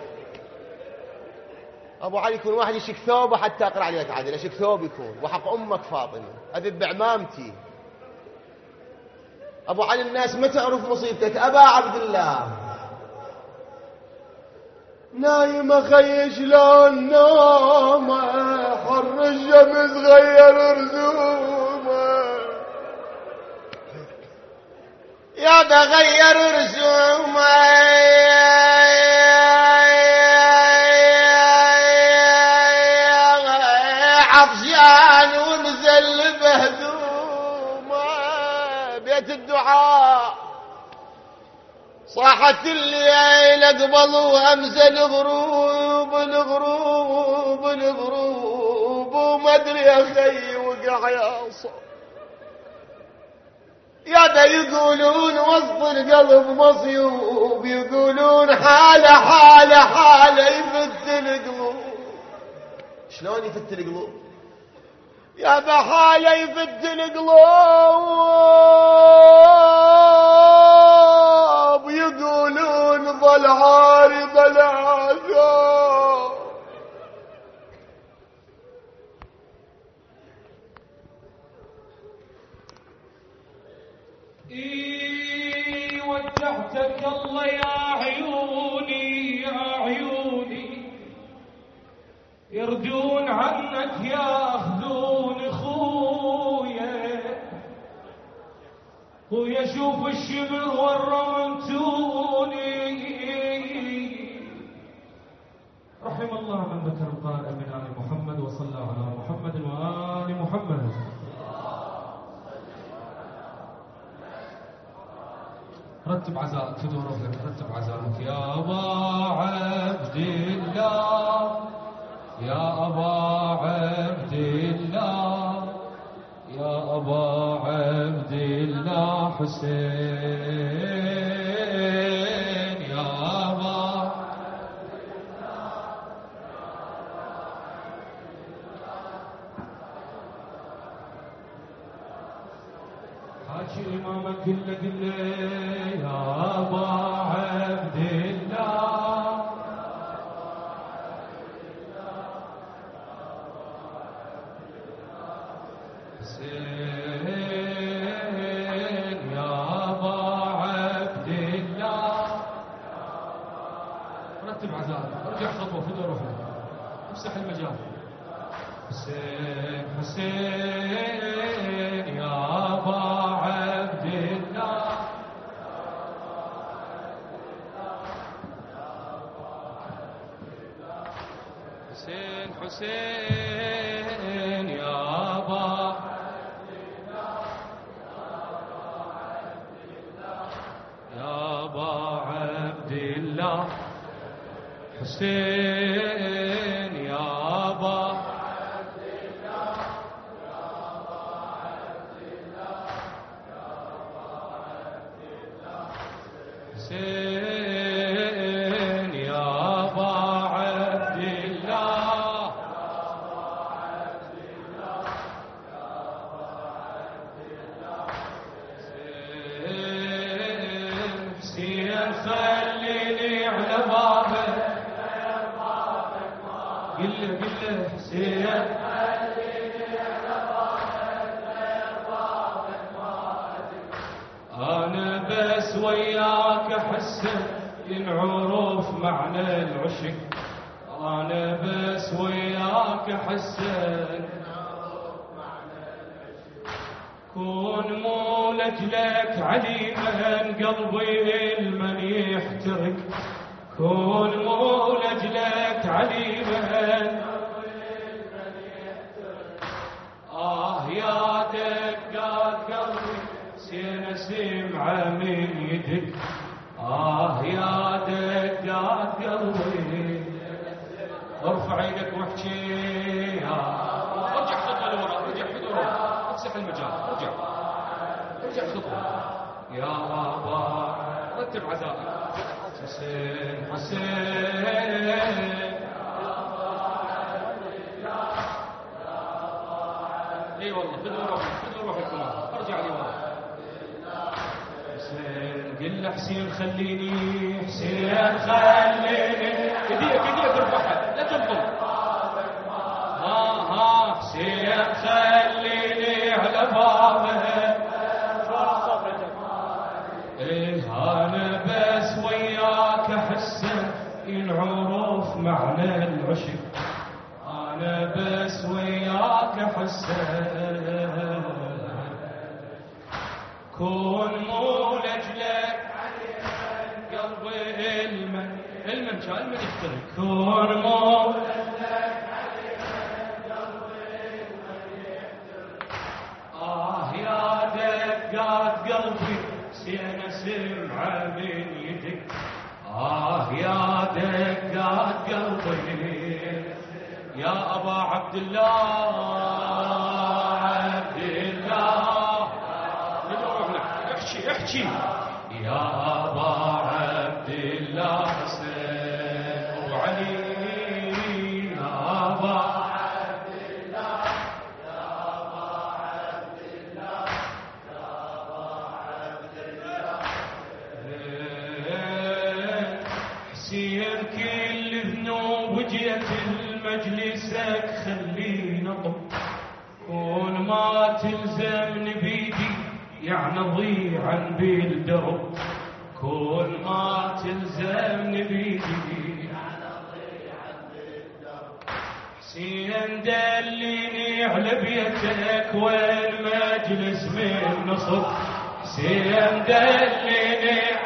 ابو علي؟ يكون واحد يشك ثوبه حتى اقرا عليك عادل. اشك ثوب يكون وحق امك فاطمه اذب عمامتي. ابو علي الناس ما تعرف مصيبتك. ابا عبد الله نايم خيش لون نومه حر الشمس غير رسومه. يا بغير رسومه عطشان ونزل بهدومه. بيت الدعاء صاحت الليل قبل وامسى الغروب وما ادري يا اخي وقع يا صوت. يا دا يقولون وسط القلب مصيوب يقولون حاله يفت القلوب. شلون يفت القلوب؟ يا بحاله يفت القلوب يقولون ظل عارض العذاب. وجهتك الله يا عيوني يردون عنك ياخذون خويا شوف الشمر والرمنتوني. رحم الله من ذكر القارئ من آل محمد وصلى على محمد وآل محمد. رتب عزائك في دور رفلك. رتب عزائك يا أبا عبد الله يا أبا عبد الله يا أبا عبد الله حسين يا أبا حاجي إمامك قل يا أبا عبد الله حسين يا أبا عبد الله. رتب عزائك. ارجع خطوة في دور روحك. امسح المجال. حسين يا أبا عبد الله حسين يا أبا يا أبا عبد الله حسين يا أبا حسين يا أبا عبد الله. قل حسين أنا بس وياك أحسن ينعرف معنى العشق أنا بس وياك أحسن كون مو لجلك عليما قلبي المن يحترق كون مو لجلك عليما يا دقات قلبي سين سمعة من يدك يا دقات قلبي ارفع ايدك واحكي ارجع خطوة لورا ارجع لورا افتح المجال ارجع خطوة يا بابا رتب عزائي حسين اي والله خذوا روحك كمان ارجع لي ورا حسين قل له حسين خليني حسين خليني ايديك ارفعها لا تنطل حسين خليني على بابه انا بس وياك احسن ينعرف معنى العشق أنا بس وياك أحسن كون مو لجلك قلبي المن كان يخترق كون مو لجلك قلبي يا دقات قلبي سينا سمعة من يدك يا دقات قلبي يا أبا عبد الله احكي يا أبا عبد الله حسين وعلي يا أبا عبد الله يا أبا عبد الله يا أبا عبد الله حسين كل ذنوب جيت مجلسك خلينا نطب كون ما تلزمني بيدي يعني ضيعا بالدرب كون ما تلزمني بيدي يعني ضيعا بالدرب حسين دليني على بيتك وين مجلس من نصب حسين دليني